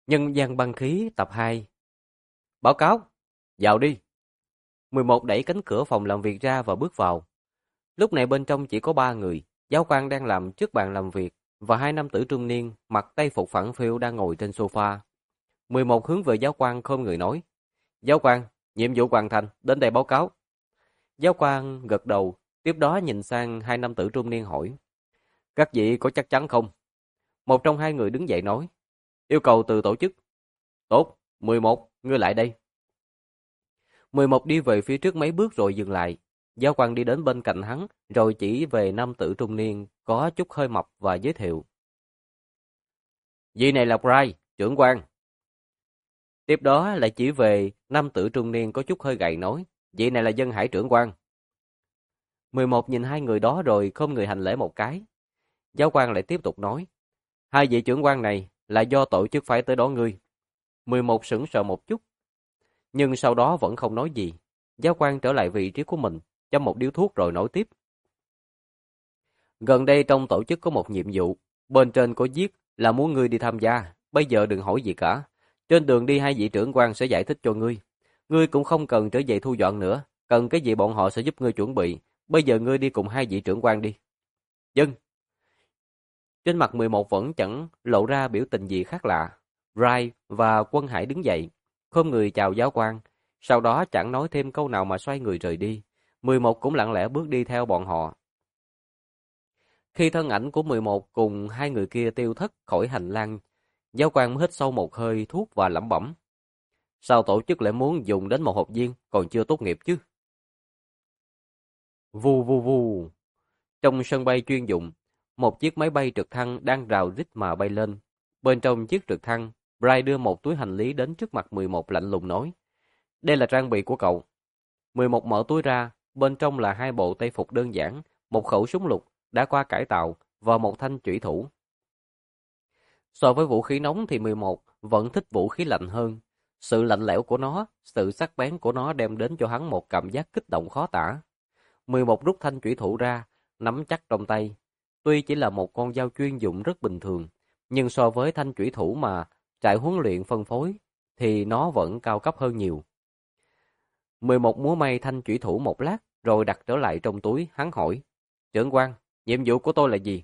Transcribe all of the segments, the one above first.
Nhân gian băng khí tập 2. Báo cáo, vào đi. 11 đẩy cánh cửa phòng làm việc ra và bước vào. Lúc này bên trong chỉ có 3 người, giáo quan đang làm trước bàn làm việc và hai nam tử trung niên mặc tây phục phẳng phiu đang ngồi trên sofa. 11 hướng về giáo quan khom người nói: Giáo quan, nhiệm vụ hoàn thành, đến đây báo cáo. Giáo quan gật đầu, tiếp đó nhìn sang hai nam tử trung niên hỏi: Các vị có chắc chắn không? Một trong hai người đứng dậy nói: Yêu cầu từ tổ chức. Tốt, 11, ngươi lại đây. 11 đi về phía trước mấy bước rồi dừng lại. Giáo quan đi đến bên cạnh hắn, rồi chỉ về nam tử trung niên, có chút hơi mập và giới thiệu. Vị này là Bryce, trưởng quan. Tiếp đó lại chỉ về nam tử trung niên có chút hơi gầy nói, vị này là Dân Hải trưởng quan. 11 nhìn hai người đó rồi khom người hành lễ một cái. Giáo quan lại tiếp tục nói, hai vị trưởng quan này là do tổ chức phải tới đó ngươi. 11 sững sờ một chút, nhưng sau đó vẫn không nói gì. Giáo quan trở lại vị trí của mình, châm một điếu thuốc rồi nói tiếp. Gần đây trong tổ chức có một nhiệm vụ, bên trên có viết là muốn ngươi đi tham gia, bây giờ đừng hỏi gì cả. Trên đường đi hai vị trưởng quan sẽ giải thích cho ngươi. Ngươi cũng không cần trở về thu dọn nữa, cần cái gì bọn họ sẽ giúp ngươi chuẩn bị. Bây giờ ngươi đi cùng hai vị trưởng quan đi. Dân. Trên mặt 11 vẫn chẳng lộ ra biểu tình gì khác lạ. Rai và Quân Hải đứng dậy, khom người chào giáo quan, sau đó chẳng nói thêm câu nào mà xoay người rời đi. 11 cũng lặng lẽ bước đi theo bọn họ. Khi thân ảnh của 11 cùng hai người kia tiêu thất khỏi hành lang, giáo quan mới hít sâu một hơi thuốc và lẩm bẩm. Sao tổ chức lại muốn dùng đến một học viên còn chưa tốt nghiệp chứ? Vù vù vù. Trong sân bay chuyên dụng, một chiếc máy bay trực thăng đang rào rít mà bay lên. Bên trong chiếc trực thăng, Brian đưa một túi hành lý đến trước mặt 11 lạnh lùng nói. Đây là trang bị của cậu. 11 mở túi ra, bên trong là hai bộ tây phục đơn giản, một khẩu súng lục đã qua cải tạo và một thanh chủy thủ. So với vũ khí nóng thì 11 vẫn thích vũ khí lạnh hơn. Sự lạnh lẽo của nó, sự sắc bén của nó đem đến cho hắn một cảm giác kích động khó tả. 11 rút thanh chủy thủ ra, nắm chắc trong tay. Tuy chỉ là một con dao chuyên dụng rất bình thường, nhưng so với thanh chủy thủ mà trại huấn luyện phân phối, thì nó vẫn cao cấp hơn nhiều. 11 múa may thanh chủy thủ một lát, rồi đặt trở lại trong túi, hắn hỏi. Trưởng quan, nhiệm vụ của tôi là gì?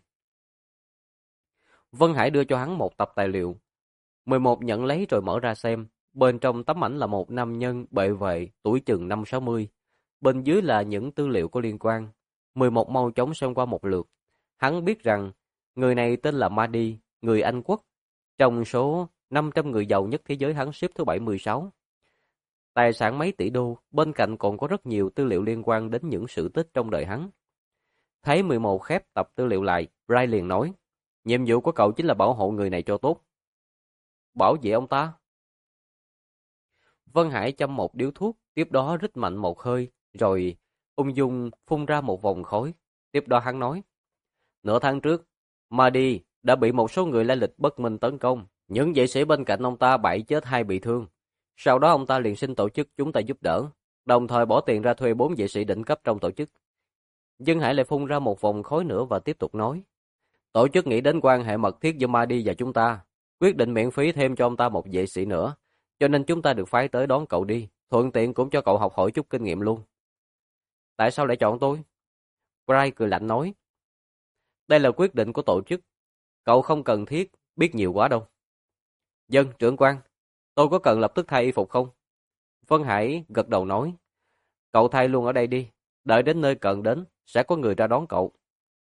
Vân Hải đưa cho hắn một tập tài liệu. 11 nhận lấy rồi mở ra xem. Bên trong tấm ảnh là một nam nhân bệ vệ, tuổi chừng 50-60. Bên dưới là những tư liệu có liên quan. 11 mau chóng xem qua một lượt. Hắn biết rằng người này tên là Mahdi, người Anh quốc. Trong số 500 người giàu nhất thế giới hắn xếp thứ 76. Tài sản mấy tỷ đô, bên cạnh còn có rất nhiều tư liệu liên quan đến những sự tích trong đời hắn. Thấy 11 khép tập tư liệu lại, Brian liền nói, nhiệm vụ của cậu chính là bảo hộ người này cho tốt. Bảo vệ ông ta? Vân Hải châm một điếu thuốc, tiếp đó rít mạnh một hơi, rồi ung dung phun ra một vòng khói. Tiếp đó hắn nói, nửa tháng trước, Mahdi đã bị một số người lai lịch bất minh tấn công. Những vệ sĩ bên cạnh ông ta 7 chết 2 bị thương. Sau đó ông ta liền xin tổ chức chúng ta giúp đỡ, đồng thời bỏ tiền ra thuê 4 vệ sĩ đỉnh cấp trong tổ chức. Dân Hải lại phun ra một vòng khói nữa và tiếp tục nói, tổ chức nghĩ đến quan hệ mật thiết giữa Mahdi và chúng ta, quyết định miễn phí thêm cho ông ta một vệ sĩ nữa, cho nên chúng ta được phái tới đón cậu đi, thuận tiện cũng cho cậu học hỏi chút kinh nghiệm luôn. Tại sao lại chọn tôi? Brian cười lạnh nói, đây là quyết định của tổ chức, cậu không cần thiết biết nhiều quá đâu. Dân, trưởng quan, tôi có cần lập tức thay y phục không? Vân Hải gật đầu nói, cậu thay luôn ở đây đi, đợi đến nơi cần đến, sẽ có người ra đón cậu.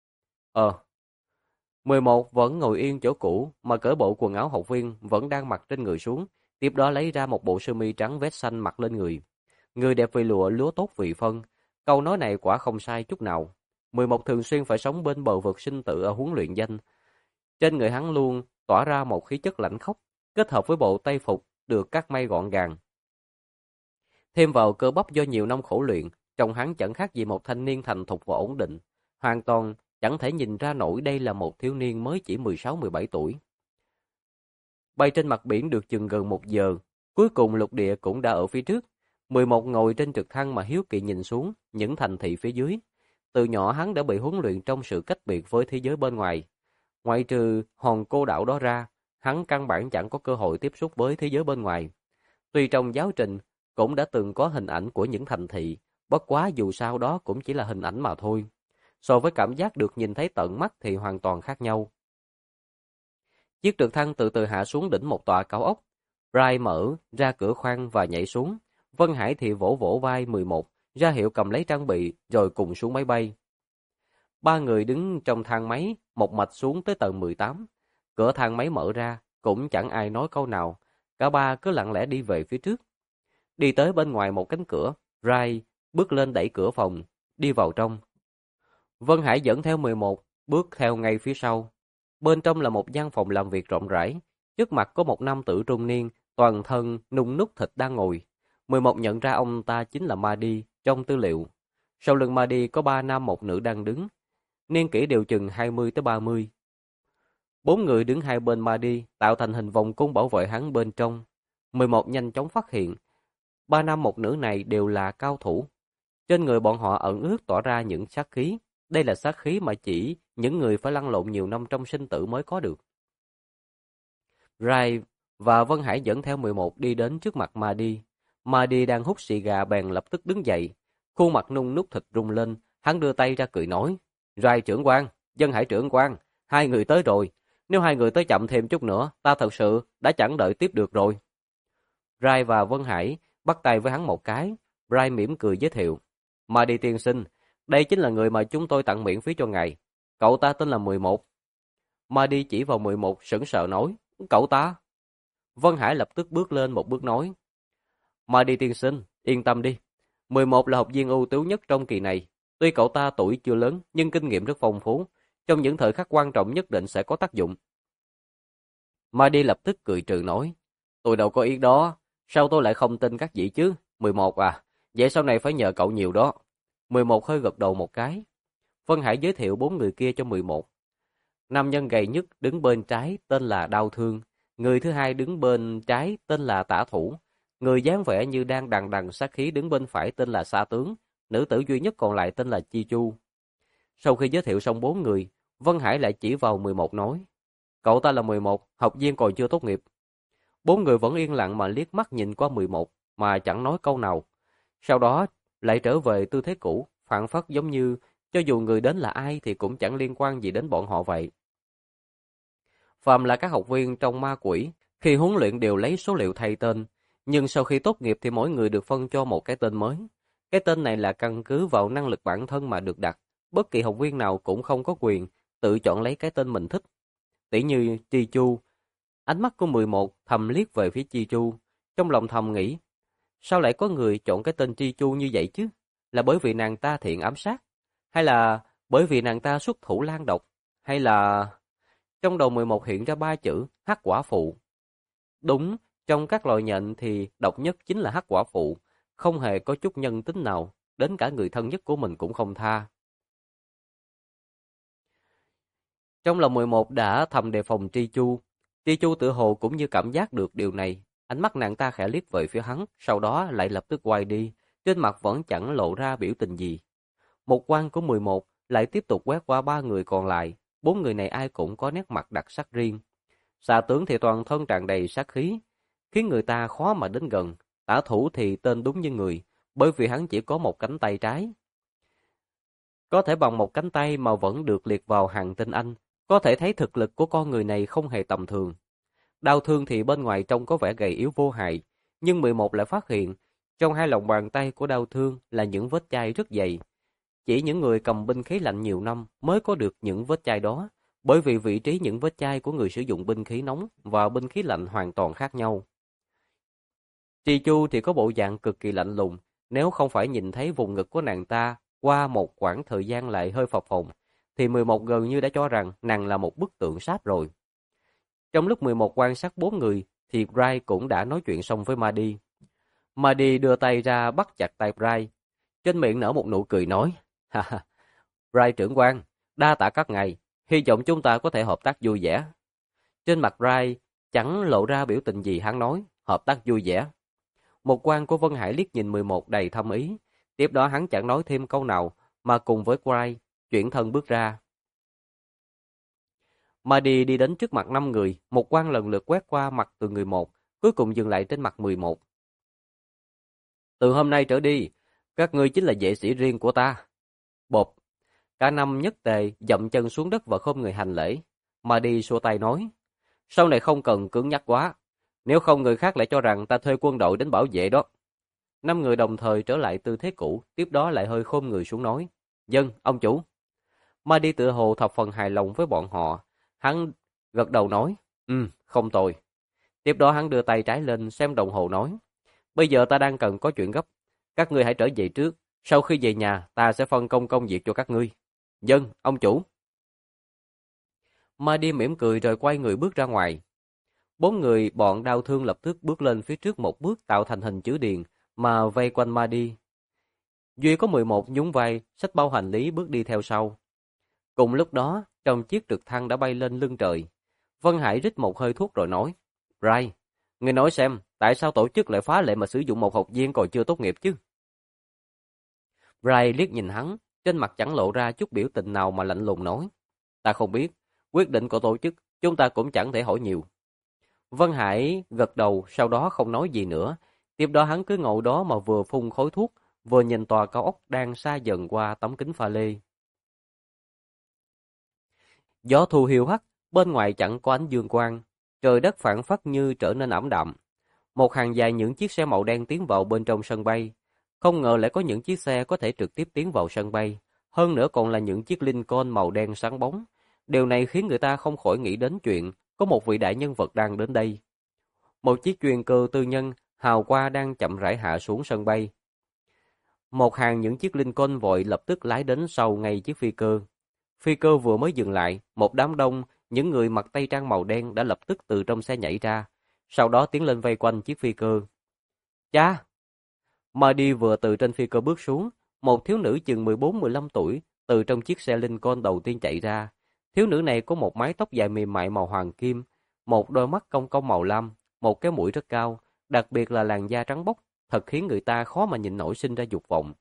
11 vẫn ngồi yên chỗ cũ mà cởi bộ quần áo học viên vẫn đang mặc trên người xuống, tiếp đó lấy ra một bộ sơ mi trắng vest xanh mặc lên người. Người đẹp vì lụa lúa tốt vì phân, câu nói này quả không sai chút nào. 11 thường xuyên phải sống bên bờ vực sinh tử ở huấn luyện danh. Trên người hắn luôn tỏa ra một khí chất lạnh khốc, kết hợp với bộ tây phục được cắt may gọn gàng. Thêm vào cơ bắp do nhiều năm khổ luyện, trông hắn chẳng khác gì một thanh niên thành thục và ổn định, hoàn toàn chẳng thể nhìn ra nổi đây là một thiếu niên mới chỉ 16-17 tuổi. Bay trên mặt biển được chừng gần 1 giờ, cuối cùng lục địa cũng đã ở phía trước. 11 ngồi trên trực thăng mà hiếu kỳ nhìn xuống những thành thị phía dưới. Từ nhỏ hắn đã bị huấn luyện trong sự cách biệt với thế giới bên ngoài. Ngoại trừ hòn cô đảo đó ra, hắn căn bản chẳng có cơ hội tiếp xúc với thế giới bên ngoài. Tuy trong giáo trình cũng đã từng có hình ảnh của những thành thị, bất quá dù sao đó cũng chỉ là hình ảnh mà thôi. So với cảm giác được nhìn thấy tận mắt thì hoàn toàn khác nhau. Chiếc trực thăng từ từ hạ xuống đỉnh một tòa cao ốc. Rai mở ra cửa khoang và nhảy xuống. Vân Hải thì vỗ vỗ vai 11, ra hiệu cầm lấy trang bị rồi cùng xuống máy bay. Ba người đứng trong thang máy, một mạch xuống tới tầng 18. Cửa thang máy mở ra, cũng chẳng ai nói câu nào. Cả ba cứ lặng lẽ đi về phía trước. Đi tới bên ngoài một cánh cửa, Rai bước lên đẩy cửa phòng, đi vào trong. Vân Hải dẫn theo 11, bước theo ngay phía sau. Bên trong là một gian phòng làm việc rộng rãi. Trước mặt có một nam tử trung niên, toàn thân nung núc thịt đang ngồi. 11 nhận ra ông ta chính là Mahdi trong tư liệu. Sau lưng Mahdi có 3 nam một nữ đang đứng. Niên kỷ đều chừng 20 tới 30. 4 người đứng hai bên Mahdi tạo thành hình vòng cung bảo vệ hắn bên trong. 11 nhanh chóng phát hiện. 3 nam một nữ này đều là cao thủ. Trên người bọn họ ẩn ước tỏa ra những sát khí. Đây là sát khí mà chỉ những người phải lăn lộn nhiều năm trong sinh tử mới có được. Rai và Vân Hải dẫn theo 11 đi đến trước mặt Mahdi. Mahdi đang hút xì gà bèn lập tức đứng dậy. Khuôn mặt nung núc thịt rung lên, hắn đưa tay ra cười nói. Rai trưởng quan, Vân Hải trưởng quan, hai người tới rồi. Nếu hai người tới chậm thêm chút nữa, ta thật sự đã chẳng đợi tiếp được rồi. Rai và Vân Hải bắt tay với hắn một cái. Rai mỉm cười giới thiệu. Mahdi tiên sinh, đây chính là người mà chúng tôi tặng miễn phí cho ngài. Cậu ta tên là 11. Mahdi chỉ vào 11 sững sờ nói. Cậu ta? Vân Hải lập tức bước lên một bước nói. Mahdi tiên sinh, yên tâm đi. 11 là học viên ưu tú nhất trong kỳ này. Tuy cậu ta tuổi chưa lớn, nhưng kinh nghiệm rất phong phú. Trong những thời khắc quan trọng nhất định sẽ có tác dụng. Mahdi lập tức cười trừ nói. Tôi đâu có ý đó. Sao tôi lại không tin các vị chứ? 11 à, vậy sau này phải nhờ cậu nhiều đó. 11 hơi gật đầu một cái. Vân Hải giới thiệu 4 người kia cho 11. Nam nhân gầy nhất đứng bên trái tên là Đao Thương. Người thứ hai đứng bên trái tên là Tả Thủ. Người dáng vẻ như đang đằng đằng sát khí đứng bên phải tên là Sa Tướng. Nữ tử duy nhất còn lại tên là Chi Chu. Sau khi giới thiệu xong 4 người, Vân Hải lại chỉ vào 11 nói. Cậu ta là 11, học viên còn chưa tốt nghiệp. 4 người vẫn yên lặng mà liếc mắt nhìn qua 11, mà chẳng nói câu nào. Sau đó lại trở về tư thế cũ, phảng phất giống như cho dù người đến là ai thì cũng chẳng liên quan gì đến bọn họ vậy. Phàm là các học viên trong ma quỷ, khi huấn luyện đều lấy số liệu thay tên, nhưng sau khi tốt nghiệp thì mỗi người được phân cho một cái tên mới. Cái tên này là căn cứ vào năng lực bản thân mà được đặt, bất kỳ học viên nào cũng không có quyền tự chọn lấy cái tên mình thích. Tỉ như Chi Chu, ánh mắt của 11 thầm liếc về phía Chi Chu, trong lòng thầm nghĩ, sao lại có người chọn cái tên Chi Chu như vậy chứ? Là bởi vì nàng ta thiện ám sát? Hay là bởi vì nàng ta xuất thủ lan độc? Hay là... Trong đầu 11 hiện ra 3 chữ Hắc Quả Phụ. Đúng, trong các loài nhện thì độc nhất chính là Hắc Quả Phụ, không hề có chút nhân tính nào, đến cả người thân nhất của mình cũng không tha. Trong lòng 11 đã thầm đề phòng Tri Chu. Tri Chu tự hồ cũng như cảm giác được điều này, ánh mắt nàng ta khẽ liếc về phía hắn, sau đó lại lập tức quay đi, trên mặt vẫn chẳng lộ ra biểu tình gì. Một quan của 11 lại tiếp tục quét qua 3 người còn lại, 4 người này ai cũng có nét mặt đặc sắc riêng. Xà tướng thì toàn thân tràn đầy sát khí, khiến người ta khó mà đến gần. Tả thủ thì tên đúng như người, bởi vì hắn chỉ có một cánh tay trái. Có thể bằng một cánh tay mà vẫn được liệt vào hàng tinh Anh, có thể thấy thực lực của con người này không hề tầm thường. Đao Thương thì bên ngoài trông có vẻ gầy yếu vô hại, nhưng 11 lại phát hiện, trong hai lòng bàn tay của Đao Thương là những vết chai rất dày. Chỉ những người cầm binh khí lạnh nhiều năm mới có được những vết chai đó, bởi vì vị trí những vết chai của người sử dụng binh khí nóng và binh khí lạnh hoàn toàn khác nhau. Trì Chu thì có bộ dạng cực kỳ lạnh lùng, nếu không phải nhìn thấy vùng ngực của nàng ta qua một quãng thời gian lại hơi phập phồng, thì 11 gần như đã cho rằng nàng là một bức tượng sáp rồi. Trong lúc 11 quan sát 4 người, thì Rai cũng đã nói chuyện xong với Mahdi. Mahdi đưa tay ra bắt chặt tay Rai, trên miệng nở một nụ cười nói, ha ha, Rai trưởng quan, đa tạ các ngài, hy vọng chúng ta có thể hợp tác vui vẻ. Trên mặt Rai chẳng lộ ra biểu tình gì, hắn nói, hợp tác vui vẻ. Một quan của Vân Hải liếc nhìn 11 đầy thâm ý, tiếp đó hắn chẳng nói thêm câu nào, mà cùng với Rai chuyển thân bước ra. Mahdi đi đến trước mặt 5 người, một quang lần lượt quét qua mặt từng người một, cuối cùng dừng lại trên mặt 11. Từ hôm nay trở đi, các ngươi chính là vệ sĩ riêng của ta. Bộp, cả năm nhất tề dậm chân xuống đất và khom người hành lễ. Mahdi xua tay nói, sau này không cần cứng nhắc quá, nếu không người khác lại cho rằng ta thuê quân đội đến bảo vệ đó. 5 người đồng thời trở lại tư thế cũ, tiếp đó lại hơi khom người xuống nói, dân, ông chủ. Mahdi tựa hồ thập phần hài lòng với bọn họ, hắn gật đầu nói, không tồi. Tiếp đó hắn đưa tay trái lên xem đồng hồ nói, bây giờ ta đang cần có chuyện gấp, các ngươi hãy trở về trước, sau khi về nhà ta sẽ phân công công việc cho các ngươi. Dân, ông chủ. Mahdi mỉm cười rồi quay người bước ra ngoài. 4 người bọn đau thương lập tức bước lên phía trước một bước tạo thành hình chữ điền mà vây quanh Mahdi. Duy có 11 nhún vai, xách bao hành lý bước đi theo sau. Cùng lúc đó, trong chiếc trực thăng đã bay lên lưng trời. Vân Hải rít một hơi thuốc rồi nói, Rai, ngươi nói xem, tại sao tổ chức lại phá lệ mà sử dụng một học viên còn chưa tốt nghiệp chứ? Rai liếc nhìn hắn, trên mặt chẳng lộ ra chút biểu tình nào mà lạnh lùng nói, ta không biết, quyết định của tổ chức, chúng ta cũng chẳng thể hỏi nhiều. Vân Hải gật đầu, sau đó không nói gì nữa. Tiếp đó hắn cứ ngồi đó mà vừa phun khói thuốc, vừa nhìn tòa cao ốc đang xa dần qua tấm kính pha lê. Gió thu hiu hắt, bên ngoài chẳng có ánh dương quang, trời đất phảng phất như trở nên ảm đạm. Một hàng dài những chiếc xe màu đen tiến vào bên trong sân bay. Không ngờ lại có những chiếc xe có thể trực tiếp tiến vào sân bay, hơn nữa còn là những chiếc Lincoln màu đen sáng bóng. Điều này khiến người ta không khỏi nghĩ đến chuyện có một vị đại nhân vật đang đến đây. Một chiếc chuyên cơ tư nhân hào qua đang chậm rãi hạ xuống sân bay. Một hàng những chiếc Lincoln vội lập tức lái đến sau ngay chiếc phi cơ. Phi cơ vừa mới dừng lại, một đám đông, những người mặc tây trang màu đen đã lập tức từ trong xe nhảy ra, sau đó tiến lên vây quanh chiếc phi cơ. Cha! Mahdi vừa từ trên phi cơ bước xuống, một thiếu nữ chừng 14-15 tuổi từ trong chiếc xe Lincoln đầu tiên chạy ra. Thiếu nữ này có một mái tóc dài mềm mại màu hoàng kim, một đôi mắt cong cong màu lam, một cái mũi rất cao, đặc biệt là làn da trắng bóc, thật khiến người ta khó mà nhìn nổi sinh ra dục vọng.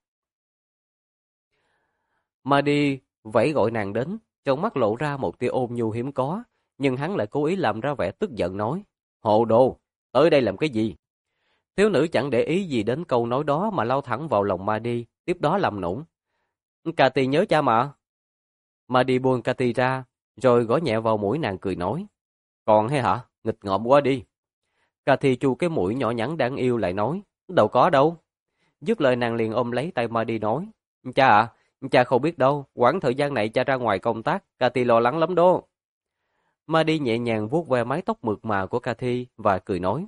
Mahdi vẫy gọi nàng đến, trong mắt lộ ra một tia ôn nhu hiếm có, nhưng hắn lại cố ý làm ra vẻ tức giận nói, hồ đồ, tới đây làm cái gì? Thiếu nữ chẳng để ý gì đến câu nói đó mà lao thẳng vào lòng Mahdi, tiếp đó làm nũng. Cathy nhớ cha mà. Mahdi buông Cathy ra, rồi gõ nhẹ vào mũi nàng cười nói, còn hay hả, nghịch ngợm quá đi. Cathy chu cái mũi nhỏ nhắn đáng yêu lại nói, đâu có đâu. Dứt lời nàng liền ôm lấy tay Mahdi nói, cha à, cha không biết đâu, quãng thời gian này cha ra ngoài công tác, Cathy lo lắng lắm đó. Mahdi nhẹ nhàng vuốt ve mái tóc mượt mà của Cathy và cười nói,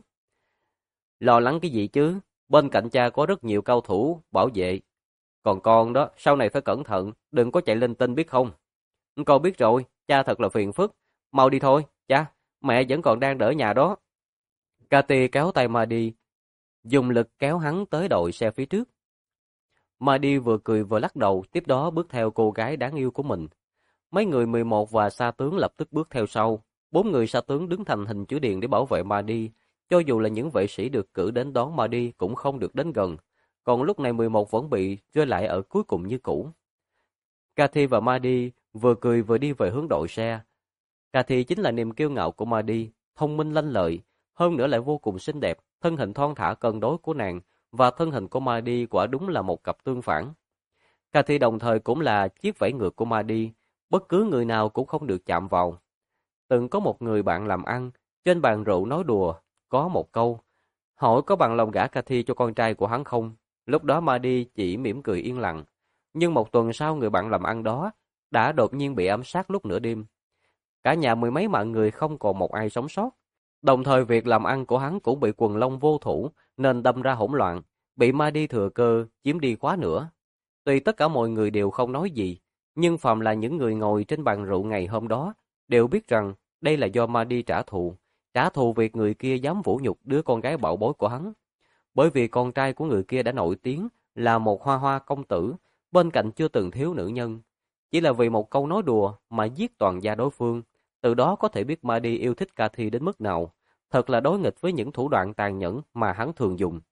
lo lắng cái gì chứ, bên cạnh cha có rất nhiều cao thủ bảo vệ. Còn con đó, sau này phải cẩn thận, đừng có chạy linh tinh biết không. Con biết rồi, cha thật là phiền phức. Mau đi thôi, cha, mẹ vẫn còn đang đỡ nhà đó. Cathy kéo tay Mahdi, dùng lực kéo hắn tới đội xe phía trước. Mahdi vừa cười vừa lắc đầu, tiếp đó bước theo cô gái đáng yêu của mình. Mấy người 11 và sa tướng lập tức bước theo sau. 4 người sa tướng đứng thành hình chữ điền để bảo vệ Mahdi. Cho dù là những vệ sĩ được cử đến đón Mahdi cũng không được đến gần. Còn lúc này 11 vẫn bị rơi lại ở cuối cùng như cũ. Cathy và Mahdi vừa cười vừa đi về hướng đội xe. Cathy chính là niềm kiêu ngạo của Mahdi, thông minh lanh lợi, hơn nữa lại vô cùng xinh đẹp, thân hình thon thả cân đối của nàng và thân hình của Mahdi quả đúng là một cặp tương phản. Cathy đồng thời cũng là chiếc vảy ngược của Mahdi, bất cứ người nào cũng không được chạm vào. Từng có một người bạn làm ăn, trên bàn rượu nói đùa, có một câu, hỏi có bằng lòng gả Cathy cho con trai của hắn không? Lúc đó Mahdi chỉ mỉm cười yên lặng. Nhưng một tuần sau người bạn làm ăn đó đã đột nhiên bị ám sát lúc nửa đêm. Cả nhà mười mấy mạng người không còn một ai sống sót. Đồng thời việc làm ăn của hắn cũng bị quần long vô thủ nên đâm ra hỗn loạn, bị Mahdi thừa cơ chiếm đi quá nữa. Tuy tất cả mọi người đều không nói gì, nhưng phàm là những người ngồi trên bàn rượu ngày hôm đó đều biết rằng đây là do Mahdi trả thù việc người kia dám vũ nhục đứa con gái bảo bối của hắn. Bởi vì con trai của người kia đã nổi tiếng là một hoa hoa công tử, bên cạnh chưa từng thiếu nữ nhân. Chỉ là vì một câu nói đùa mà giết toàn gia đối phương, từ đó có thể biết Mahdi yêu thích Cathy đến mức nào, thật là đối nghịch với những thủ đoạn tàn nhẫn mà hắn thường dùng.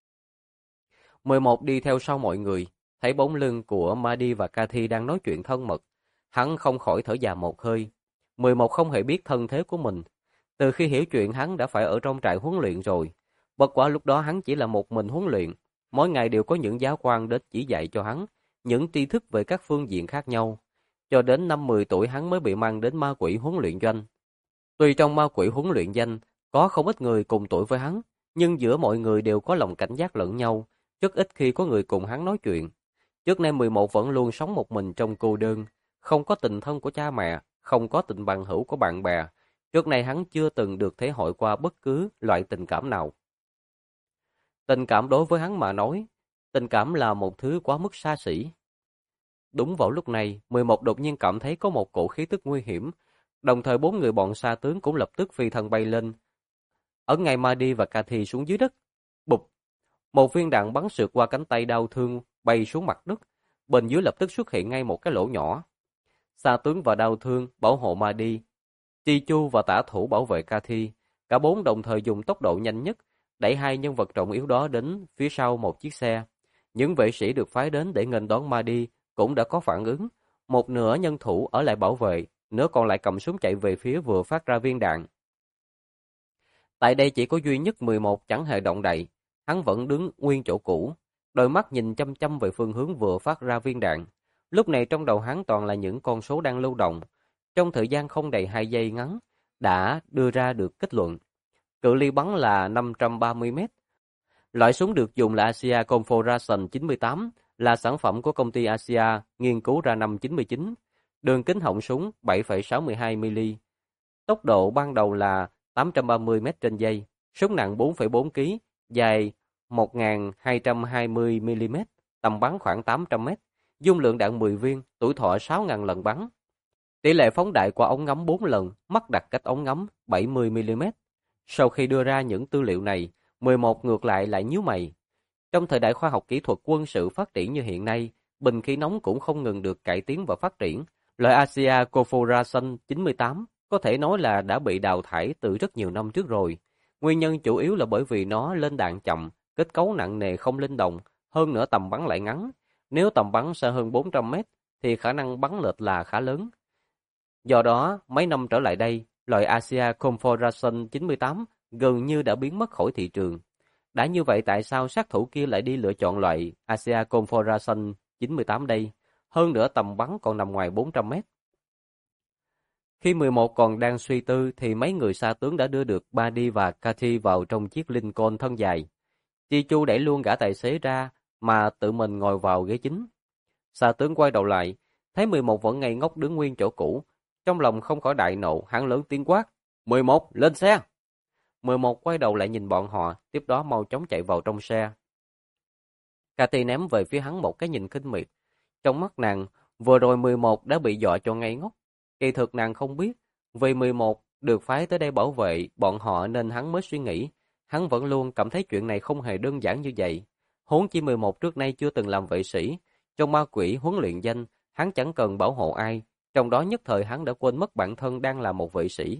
11 đi theo sau mọi người, thấy bóng lưng của Mahdi và Cathy đang nói chuyện thân mật, hắn không khỏi thở dài một hơi. 11 không hề biết thân thế của mình. Từ khi hiểu chuyện hắn đã phải ở trong trại huấn luyện rồi. Bất quả lúc đó hắn chỉ là một mình huấn luyện. Mỗi ngày đều có những giáo quan đến chỉ dạy cho hắn những tri thức về các phương diện khác nhau. Cho đến năm 10 tuổi hắn mới bị mang đến ma quỷ huấn luyện doanh. Tuy trong ma quỷ huấn luyện doanh có không ít người cùng tuổi với hắn, nhưng giữa mọi người đều có lòng cảnh giác lẫn nhau, rất ít khi có người cùng hắn nói chuyện. Trước nay 11 vẫn luôn sống một mình trong cô đơn, không có tình thân của cha mẹ, không có tình bằng hữu của bạn bè. Trước nay hắn chưa từng được thể hội qua bất cứ loại tình cảm nào. Tình cảm đối với hắn mà nói, tình cảm là một thứ quá mức xa xỉ. Đúng vào lúc này, 11 đột nhiên cảm thấy có một cổ khí tức nguy hiểm, đồng thời bốn người bọn sa tướng cũng lập tức phi thân bay lên. Ấn ngay Mahdi và Cathy xuống dưới đất. Bụp! Một viên đạn bắn sượt qua cánh tay đau thương, bay xuống mặt đất. Bên dưới lập tức xuất hiện ngay một cái lỗ nhỏ. Sa tướng và đau thương bảo hộ Mahdi, Chi Chu và tả thủ bảo vệ Cathy. Cả bốn đồng thời dùng tốc độ nhanh nhất, đẩy hai nhân vật trọng yếu đó đến phía sau một chiếc xe. Những vệ sĩ được phái đến để nghênh đón Mahdi cũng đã có phản ứng. Một nửa nhân thủ ở lại bảo vệ, nửa còn lại cầm súng chạy về phía vừa phát ra viên đạn. Tại đây chỉ có duy nhất 11 chẳng hề động đậy, hắn vẫn đứng nguyên chỗ cũ, đôi mắt nhìn chăm chăm về phương hướng vừa phát ra viên đạn. Lúc này trong đầu hắn toàn là những con số đang lưu động. Trong thời gian không đầy 2 giây ngắn, đã đưa ra được kết luận. Cự ly bắn là 530 mét. Loại súng được dùng là Asia Confederation 98, là sản phẩm của công ty Asia nghiên cứu ra năm 99. Đường kính họng súng 7,62mm. Tốc độ ban đầu là 830 m trên giây. Súng nặng 4,4 kg, dài 1220mm, tầm bắn khoảng 800 m. Dung lượng đạn 10 viên, tuổi thọ 6.000 lần bắn. Tỷ lệ phóng đại qua ống ngắm 4 lần, mắt đặt cách ống ngắm 70mm. Sau khi đưa ra những tư liệu này, 11 ngược lại nhíu mày. Trong thời đại khoa học kỹ thuật quân sự phát triển như hiện nay, bình khí nóng cũng không ngừng được cải tiến và phát triển. Loại Asia Confederation 98 có thể nói là đã bị đào thải từ rất nhiều năm trước rồi. Nguyên nhân chủ yếu là bởi vì nó lên đạn chậm, kết cấu nặng nề không linh động, hơn nữa tầm bắn lại ngắn. Nếu tầm bắn xa hơn 400 mét thì khả năng bắn lệch là khá lớn. Do đó, mấy năm trở lại đây, loại Asia Confederation 98 gần như đã biến mất khỏi thị trường. Đã như vậy tại sao sát thủ kia lại đi lựa chọn loại Asia Confederation 98 đây? Hơn nữa tầm bắn còn nằm ngoài 400 mét. Khi 11 còn đang suy tư thì mấy người xa tướng đã đưa được Mahdi và Cathy vào trong chiếc Lincoln thân dài. Chi Chu đẩy luôn gã tài xế ra mà tự mình ngồi vào ghế chính. Xa tướng quay đầu lại, thấy 11 vẫn ngây ngốc đứng nguyên chỗ cũ. Trong lòng không khỏi đại nộ, hắn lớn tiếng quát. 11, lên xe! 11 quay đầu lại nhìn bọn họ, tiếp đó mau chóng chạy vào trong xe. Cathy ném về phía hắn một cái nhìn khinh miệt. Trong mắt nàng, vừa rồi 11 đã bị dọa cho ngây ngốc. Kỳ thực nàng không biết, vì 11 được phái tới đây bảo vệ bọn họ nên hắn mới suy nghĩ. Hắn vẫn luôn cảm thấy chuyện này không hề đơn giản như vậy. Huống chi 11 trước nay chưa từng làm vệ sĩ. Trong ma quỷ huấn luyện danh, hắn chẳng cần bảo hộ ai. Trong đó nhất thời hắn đã quên mất bản thân đang là một vệ sĩ.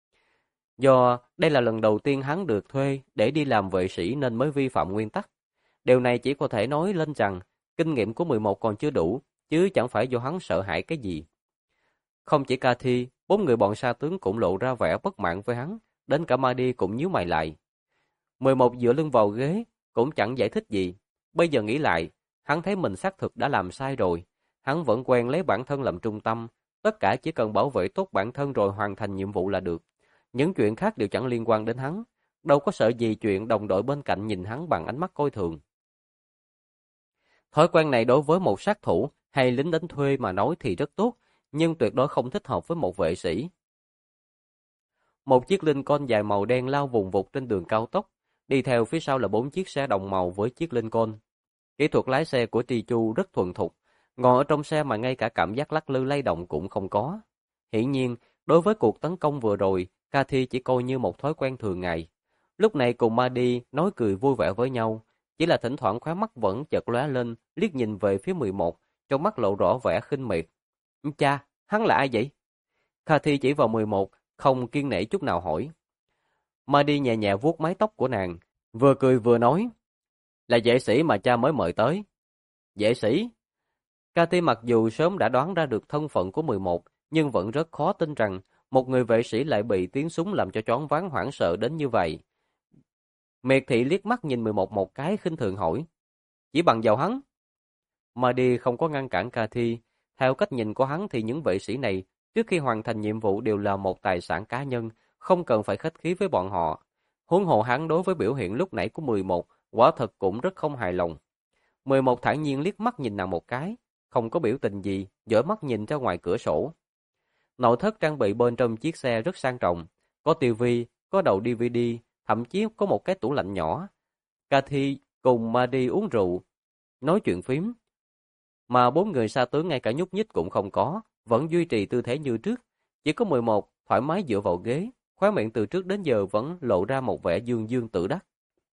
Do đây là lần đầu tiên hắn được thuê để đi làm vệ sĩ nên mới vi phạm nguyên tắc. Điều này chỉ có thể nói lên rằng kinh nghiệm của 11 còn chưa đủ, chứ chẳng phải do hắn sợ hãi cái gì. Không chỉ Cathy, bốn người bọn sa tướng cũng lộ ra vẻ bất mãn với hắn, đến cả Mahdi cũng nhíu mày lại. 11 dựa lưng vào ghế, cũng chẳng giải thích gì. Bây giờ nghĩ lại, hắn thấy mình xác thực đã làm sai rồi. Hắn vẫn quen lấy bản thân làm trung tâm, tất cả chỉ cần bảo vệ tốt bản thân rồi hoàn thành nhiệm vụ là được. Những chuyện khác đều chẳng liên quan đến hắn, đâu có sợ gì chuyện đồng đội bên cạnh nhìn hắn bằng ánh mắt coi thường. Thói quen này đối với một sát thủ hay lính đánh thuê mà nói thì rất tốt, nhưng tuyệt đối không thích hợp với một vệ sĩ. Một chiếc Lincoln dài màu đen lao vùng vụt trên đường cao tốc, đi theo phía sau là 4 chiếc xe đồng màu với chiếc Lincoln. Kỹ thuật lái xe của Ti Chu rất thuần thục, ngồi ở trong xe mà ngay cả cảm giác lắc lư lay động cũng không có. Hiển nhiên, đối với cuộc tấn công vừa rồi, Cathy chỉ coi như một thói quen thường ngày. Lúc này cùng Mahdi nói cười vui vẻ với nhau, chỉ là thỉnh thoảng khóe mắt vẫn chợt lóe lên, liếc nhìn về phía 11, trong mắt lộ rõ vẻ khinh miệt. Cha, hắn là ai vậy? Cathy chỉ vào 11, không kiêng nể chút nào hỏi. Mahdi nhẹ nhẹ vuốt mái tóc của nàng, vừa cười vừa nói. Là vệ sĩ mà cha mới mời tới. Vệ sĩ? Cathy mặc dù sớm đã đoán ra được thân phận của 11, nhưng vẫn rất khó tin rằng một người vệ sĩ lại bị tiếng súng làm cho choáng váng hoảng sợ đến như vậy. Miệt thị liếc mắt nhìn 11 một cái khinh thường hỏi, chỉ bằng vào hắn. Mahdi không có ngăn cản Cathy. Theo cách nhìn của hắn thì những vệ sĩ này trước khi hoàn thành nhiệm vụ đều là một tài sản cá nhân, không cần phải khách khí với bọn họ. Huống hồ hắn đối với biểu hiện lúc nãy của 11 quả thật cũng rất không hài lòng. 11 thản nhiên liếc mắt nhìn nàng một cái, không có biểu tình gì, dõi mắt nhìn ra ngoài cửa sổ. Nội thất trang bị bên trong chiếc xe rất sang trọng, có tivi, có đầu DVD, thậm chí có một cái tủ lạnh nhỏ. Cathy cùng Mahdi uống rượu, nói chuyện phím, mà bốn người xa tướng ngay cả nhúc nhích cũng không có, vẫn duy trì tư thế như trước. Chỉ có 11 thoải mái dựa vào ghế, khóe miệng từ trước đến giờ vẫn lộ ra một vẻ dương dương tự đắc.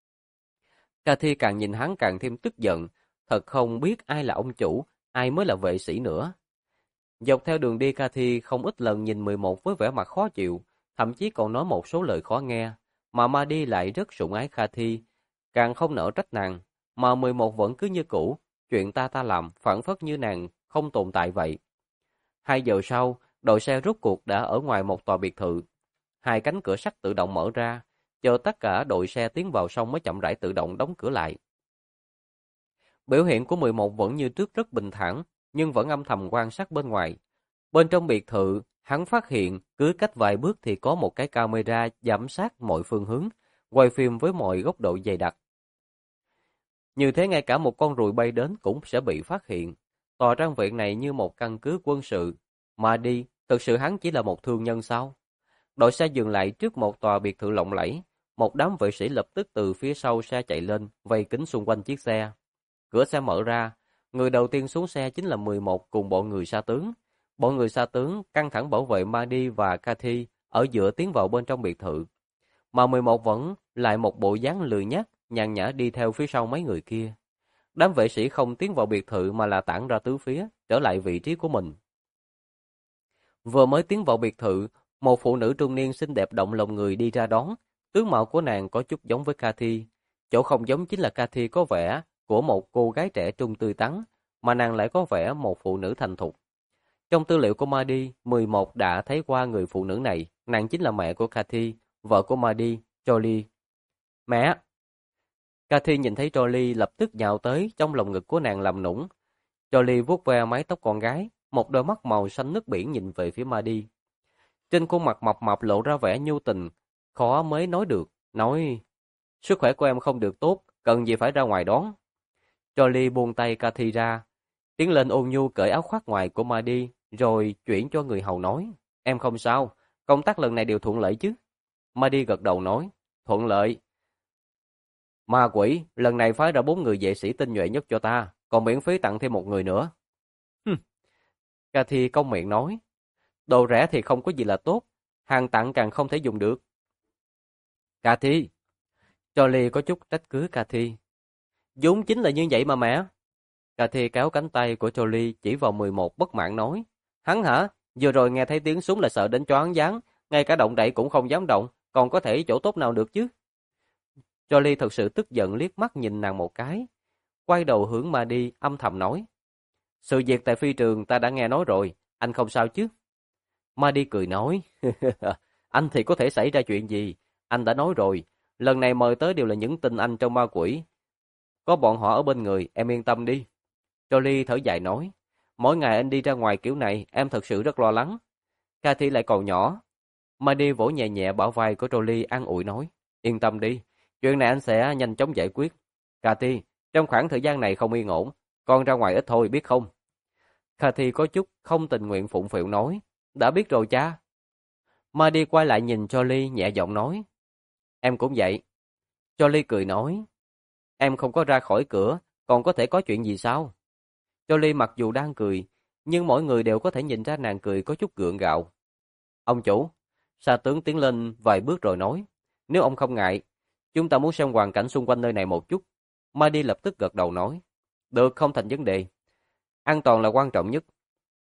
Cathy càng nhìn hắn càng thêm tức giận, thật không biết ai là ông chủ, ai mới là vệ sĩ nữa. Dọc theo đường đi Cathy không ít lần nhìn 11 với vẻ mặt khó chịu, thậm chí còn nói một số lời khó nghe, mà Mahdi lại rất sủng ái Cathy, càng không nỡ trách nàng, mà 11 vẫn cứ như cũ, chuyện ta làm phảng phất như nàng không tồn tại vậy. 2 giờ sau, đội xe rốt cuộc đã ở ngoài một tòa biệt thự. 2 cánh cửa sắt tự động mở ra, chờ tất cả đội xe tiến vào xong mới chậm rãi tự động đóng cửa lại. Biểu hiện của 11 vẫn như trước rất bình thản, nhưng vẫn âm thầm quan sát bên ngoài. Bên trong biệt thự, hắn phát hiện cứ cách vài bước thì có một cái camera giám sát mọi phương hướng, quay phim với mọi góc độ dày đặc. Như thế ngay cả một con ruồi bay đến cũng sẽ bị phát hiện. Tòa trang viện này như một căn cứ quân sự. Mà đi, thực sự hắn chỉ là một thương nhân sao? Đội xe dừng lại trước một tòa biệt thự lộng lẫy. Một đám vệ sĩ lập tức từ phía sau xe chạy lên, vây kín xung quanh chiếc xe. Cửa xe mở ra, người đầu tiên xuống xe chính là 11 cùng bọn người sa tướng. Bọn người sa tướng căng thẳng bảo vệ Mahdi và Cathy ở giữa tiến vào bên trong biệt thự. Mà 11 vẫn lại một bộ dáng lười nhác, nhàn nhã đi theo phía sau mấy người kia. Đám vệ sĩ không tiến vào biệt thự mà là tản ra tứ phía, trở lại vị trí của mình. Vừa mới tiến vào biệt thự, một phụ nữ trung niên xinh đẹp động lòng người đi ra đón. Tướng mạo của nàng có chút giống với Cathy. Chỗ không giống chính là Cathy có vẻ của một cô gái trẻ trung tươi tắn, mà nàng lại có vẻ một phụ nữ thành thục. Trong tư liệu của Mahdi, 11 đã thấy qua người phụ nữ này, nàng chính là mẹ của Cathy, vợ của Mahdi, Jolie. Mẹ! Cathy nhìn thấy Jolie lập tức nhào tới trong lòng ngực của nàng làm nũng. Jolie vuốt ve mái tóc con gái, một đôi mắt màu xanh nước biển nhìn về phía Mahdi. Trên khuôn mặt mập mạp lộ ra vẻ nhu tình, khó mới nói được, nói: sức khỏe của em không được tốt, cần gì phải ra ngoài đón. Jolie buông tay Cathy ra, tiến lên ôn nhu cởi áo khoác ngoài của Mahdi, rồi chuyển cho người hầu nói: em không sao, công tác lần này đều thuận lợi chứ? Mahdi gật đầu nói: thuận lợi. Ma quỷ, lần này phái ra 4 người vệ sĩ tinh nhuệ nhất cho ta, còn miễn phí tặng thêm một người nữa. Cathy cong miệng nói: đồ rẻ thì không có gì là tốt, hàng tặng càng không thể dùng được. Cathy, Jolie có chút trách cứ Cathy. vốn chính là như vậy mà mẹ. Cathy kéo cánh tay của Jolie chỉ vào 11 bất mãn nói: hắn hả? Vừa rồi nghe thấy tiếng súng là sợ đến choáng váng, ngay cả động đậy cũng không dám động, còn có thể chỗ tốt nào được chứ? Jolie thật sự tức giận liếc mắt nhìn nàng một cái, quay đầu hướng Mahdi âm thầm nói: sự việc tại phi trường ta đã nghe nói rồi, anh không sao chứ? Mahdi cười nói: anh thì có thể xảy ra chuyện gì, anh đã nói rồi, lần này mời tới đều là những tinh anh trong ma quỷ, có bọn họ ở bên người, em yên tâm đi. Jolie thở dài nói: mỗi ngày anh đi ra ngoài kiểu này, em thật sự rất lo lắng. Cathy lại còn nhỏ. Mahdi vỗ nhẹ nhẹ bả vai của Jolie an ủi nói: yên tâm đi, chuyện này anh sẽ nhanh chóng giải quyết. Cathy, trong khoảng thời gian này không yên ổn, con ra ngoài ít thôi biết không? Cathy có chút không tình nguyện phụng phịu nói: đã biết rồi cha. Mahdi quay lại nhìn Jolie nhẹ giọng nói: em cũng vậy. Jolie cười nói: em không có ra khỏi cửa, còn có thể có chuyện gì sao? Jolie mặc dù đang cười, nhưng mỗi người đều có thể nhìn ra nàng cười có chút gượng gạo. Ông chủ, Sa tướng tiến lên vài bước rồi nói: nếu ông không ngại, chúng ta muốn xem hoàn cảnh xung quanh nơi này một chút. Mahdi lập tức gật đầu nói: được, không thành vấn đề. An toàn là quan trọng nhất.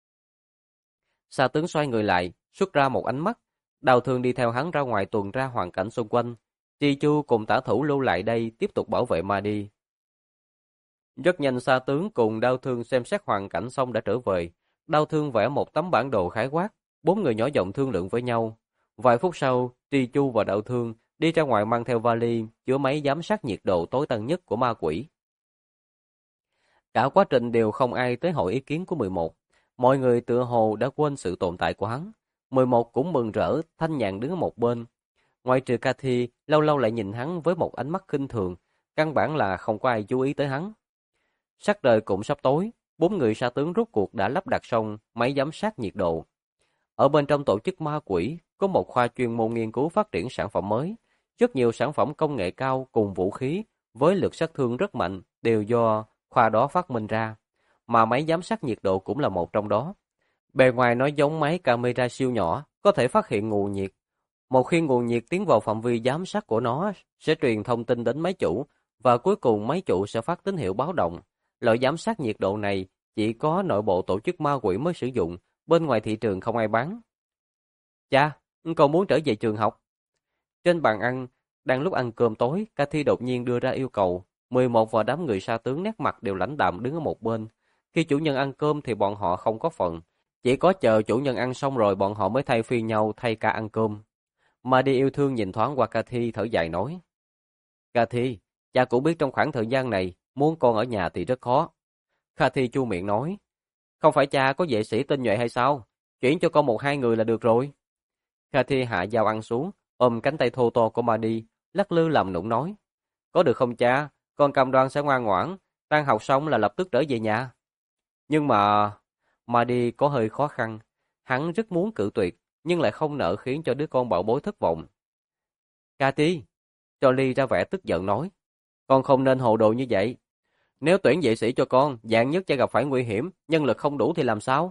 Sa tướng xoay người lại, xuất ra một ánh mắt. Đào Thương đi theo hắn ra ngoài tuần tra hoàn cảnh xung quanh. Chi Chu cùng Tả Thủ lưu lại đây tiếp tục bảo vệ Mahdi. Rất nhanh Sa tướng cùng Đao Thương xem xét hoàn cảnh xong đã trở về. Đao Thương vẽ một tấm bản đồ khái quát, Bốn người nhỏ giọng thương lượng với nhau. Vài phút sau, Tri Chu và Đạo Thương đi ra ngoài mang theo vali chứa máy giám sát nhiệt độ tối tân nhất của ma quỷ. Cả quá trình đều không ai tới hỏi ý kiến của 11. Mọi người tựa hồ đã quên sự tồn tại của hắn. 11 cũng mừng rỡ, thanh nhàn đứng ở một bên. Ngoại trừ Cathy, lâu lâu lại nhìn hắn với một ánh mắt khinh thường, căn bản là không có ai chú ý tới hắn. Sắc trời cũng sắp tối, bốn người sa tướng rốt cuộc đã lắp đặt xong máy giám sát nhiệt độ. Ở bên trong tổ chức ma quỷ, có một khoa chuyên môn nghiên cứu phát triển sản phẩm mới. Rất nhiều sản phẩm công nghệ cao cùng vũ khí với lực sát thương rất mạnh đều do khoa đó phát minh ra, mà máy giám sát nhiệt độ cũng là một trong đó. Bề ngoài nó giống máy camera siêu nhỏ, có thể phát hiện nguồn nhiệt. Một khi nguồn nhiệt tiến vào phạm vi giám sát của nó, sẽ truyền thông tin đến máy chủ, và cuối cùng máy chủ sẽ phát tín hiệu báo động. Loại giám sát nhiệt độ này chỉ có nội bộ tổ chức ma quỷ mới sử dụng, bên ngoài thị trường không ai bán. Cha, con muốn trở về trường học. Trên bàn ăn, đang lúc ăn cơm tối, Cathy đột nhiên đưa ra yêu cầu. 11 và đám người sa tướng nét mặt đều lãnh đạm đứng ở một bên. Khi chủ nhân ăn cơm thì bọn họ không có phần. Chỉ có chờ chủ nhân ăn xong rồi bọn họ mới thay phiên nhau thay ca ăn cơm. Mà đi yêu thương nhìn thoáng qua Cathy thở dài nói. Cathy, cha cũng biết trong khoảng thời gian này, muốn con ở nhà thì rất khó. Cathy chu miệng nói. Không phải cha có vệ sĩ tinh nhuệ hay sao? Chuyển cho con một hai người là được rồi. Cathy hạ dao ăn xuống, ôm cánh tay thô to của Maddie, lắc lư làm nũng nói. Có được không cha? Con cam đoan sẽ ngoan ngoãn, tan học xong là lập tức trở về nhà. Nhưng mà... Maddie có hơi khó khăn. Hắn rất muốn cự tuyệt, nhưng lại không nỡ khiến cho đứa con bảo bối thất vọng. Cathy, Charlie ra vẻ tức giận nói. Con không nên hồ đồ như vậy. Nếu tuyển vệ sĩ cho con, vạn nhất cha gặp phải nguy hiểm, nhân lực không đủ thì làm sao?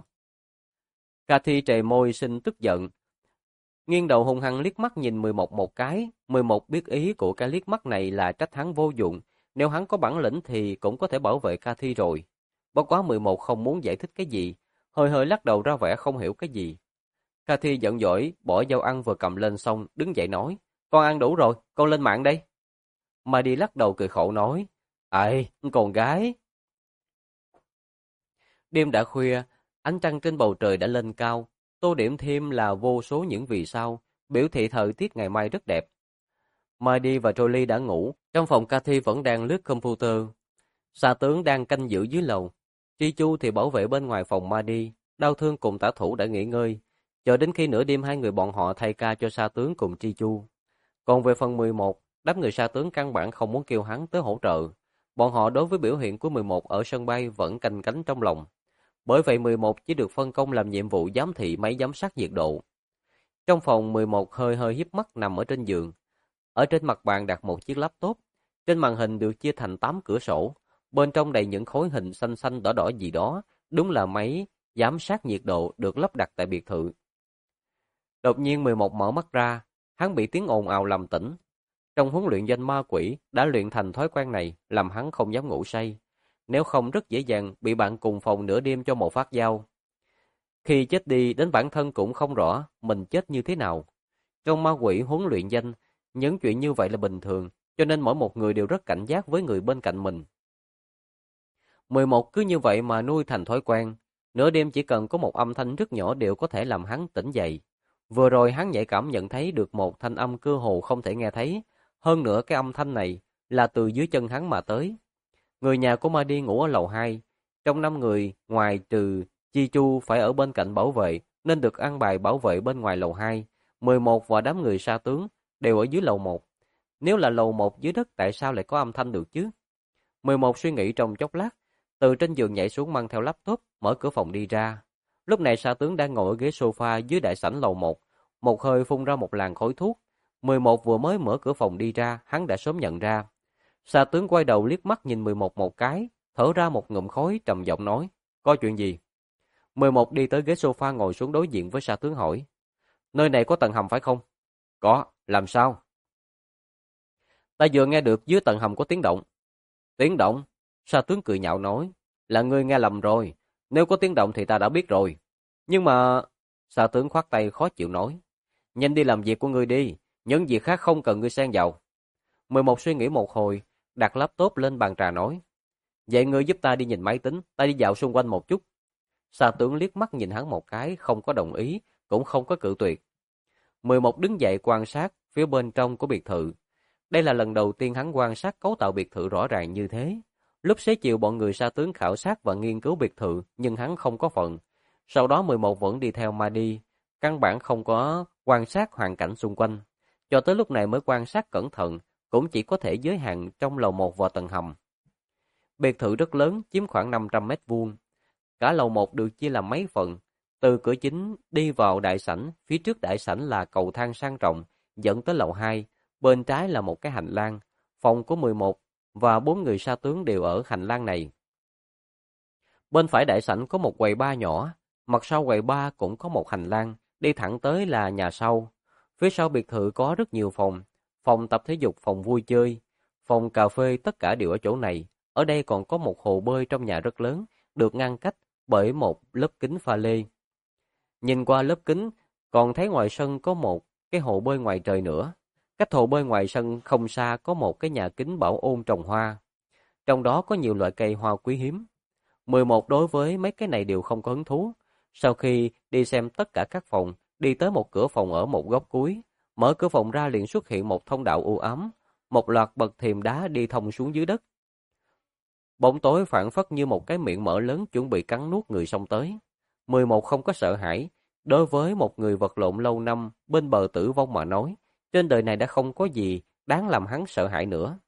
Cathy trề môi xin tức giận. Nghiêng đầu hung hăng liếc mắt nhìn 11 một cái. 11 biết ý của cái liếc mắt này là trách hắn vô dụng. Nếu hắn có bản lĩnh thì cũng có thể bảo vệ Cathy rồi. Bất quá 11 không muốn giải thích cái gì, hơi hơi lắc đầu ra vẻ không hiểu cái gì. Cathy giận dỗi, bỏ dao ăn vừa cầm lên xong, đứng dậy nói. Con ăn đủ rồi, con lên mạng đây. Mà đi lắc đầu cười khổ nói. Ây, con gái. Đêm đã khuya, ánh trăng trên bầu trời đã lên cao. Tô điểm thêm là vô số những vì sao, biểu thị thời tiết ngày mai rất đẹp. Maddie và Jolie đã ngủ, trong phòng Cathy vẫn đang lướt computer. Xà tướng đang canh giữ dưới lầu. Chi Chu thì bảo vệ bên ngoài phòng Maddie, Đau Thương cùng Tả Thủ đã nghỉ ngơi, chờ đến khi nửa đêm hai người bọn họ thay ca cho Sa tướng cùng Chi Chu. Còn về phần 11, đám người Sa tướng căn bản không muốn kêu hắn tới hỗ trợ. Bọn họ đối với biểu hiện của 11 ở sân bay vẫn canh cánh trong lòng. Bởi vậy 11 chỉ được phân công làm nhiệm vụ giám thị máy giám sát nhiệt độ. Trong phòng 11 hơi hơi híp mắt nằm ở trên giường. Ở trên mặt bàn đặt một chiếc laptop. Trên màn hình được chia thành 8 cửa sổ. Bên trong đầy những khối hình xanh xanh đỏ đỏ gì đó. Đúng là máy giám sát nhiệt độ được lắp đặt tại biệt thự. Đột nhiên 11 mở mắt ra. Hắn bị tiếng ồn ào làm tỉnh. Trong huấn luyện doanh ma quỷ đã luyện thành thói quen này làm hắn không dám ngủ say. Nếu không rất dễ dàng bị bạn cùng phòng nửa đêm cho một phát dao. Khi chết đi đến bản thân cũng không rõ mình chết như thế nào. Trong ma quỷ huấn luyện danh, những chuyện như vậy là bình thường, cho nên mỗi một người đều rất cảnh giác với người bên cạnh mình. 11 cứ như vậy mà nuôi thành thói quen, nửa đêm chỉ cần có một âm thanh rất nhỏ đều có thể làm hắn tỉnh dậy. Vừa rồi hắn nhạy cảm nhận thấy được một thanh âm cơ hồ không thể nghe thấy, hơn nữa cái âm thanh này là từ dưới chân hắn mà tới. Người nhà của Maddie ngủ ở lầu 2, trong 5 người ngoài trừ Chi Chu phải ở bên cạnh bảo vệ nên được an bài bảo vệ bên ngoài lầu 2, 11 và đám người sa tướng đều ở dưới lầu 1. Nếu là lầu 1 dưới đất tại sao lại có âm thanh được chứ? 11 suy nghĩ trong chốc lát, từ trên giường nhảy xuống mang theo laptop, mở cửa phòng đi ra. Lúc này sa tướng đang ngồi ở ghế sofa dưới đại sảnh lầu 1, một hơi phun ra một làn khói thuốc. 11 vừa mới mở cửa phòng đi ra, hắn đã sớm nhận ra. Sa tướng quay đầu liếc mắt nhìn 11 một cái, thở ra một ngụm khói trầm giọng nói, có chuyện gì? 11 đi tới ghế sofa ngồi xuống đối diện với sa tướng hỏi, nơi này có tầng hầm phải không? Có, làm sao? Ta vừa nghe được dưới tầng hầm có tiếng động. Tiếng động? Sa tướng cười nhạo nói, là ngươi nghe lầm rồi, nếu có tiếng động thì ta đã biết rồi. Nhưng mà... Sa tướng khoát tay khó chịu nói, nhanh đi làm việc của ngươi đi, những việc khác không cần ngươi xen vào. 11 suy nghĩ một hồi, đặt laptop lên bàn trà nói, vậy ngươi giúp ta đi nhìn máy tính, ta đi dạo xung quanh một chút. Sa tướng liếc mắt nhìn hắn một cái, không có đồng ý, cũng không có cự tuyệt. 11 đứng dậy quan sát phía bên trong của biệt thự. Đây là lần đầu tiên hắn quan sát cấu tạo biệt thự rõ ràng như thế. Lúc xế chiều bọn người sa tướng khảo sát và nghiên cứu biệt thự, nhưng hắn không có phần. Sau đó 11 vẫn đi theo Mahdi, căn bản không có quan sát hoàn cảnh xung quanh. Cho tới lúc này mới quan sát cẩn thận, cũng chỉ có thể giới hạn trong lầu 1 và tầng hầm. Biệt thự rất lớn, chiếm khoảng 500 mét vuông. Cả lầu 1 được chia làm mấy phần. Từ cửa chính đi vào đại sảnh, phía trước đại sảnh là cầu thang sang trọng, dẫn tới lầu 2. Bên trái là một cái hành lang. Phòng của 11 và 4 người sa tướng đều ở hành lang này. Bên phải đại sảnh có một quầy bar nhỏ, mặt sau quầy bar cũng có một hành lang, đi thẳng tới là nhà sau. Phía sau biệt thự có rất nhiều phòng, phòng tập thể dục, phòng vui chơi, phòng cà phê, tất cả đều ở chỗ này. Ở đây còn có một hồ bơi trong nhà rất lớn, được ngăn cách bởi một lớp kính pha lê. Nhìn qua lớp kính, còn thấy ngoài sân có một cái hồ bơi ngoài trời nữa. Cách hồ bơi ngoài sân không xa có một cái nhà kính bảo ôn trồng hoa. Trong đó có nhiều loại cây hoa quý hiếm. 11 đối với mấy cái này đều không có hứng thú. Sau khi đi xem tất cả các phòng, đi tới một cửa phòng ở một góc cuối. Mở cửa phòng ra liền xuất hiện một thông đạo u ám. Một loạt bậc thềm đá đi thông xuống dưới đất. Bóng tối phảng phất như một cái miệng mở lớn chuẩn bị cắn nuốt người xông tới. 11 không có sợ hãi. Đối với một người vật lộn lâu năm bên bờ tử vong mà nói, trên đời này đã không có gì đáng làm hắn sợ hãi nữa.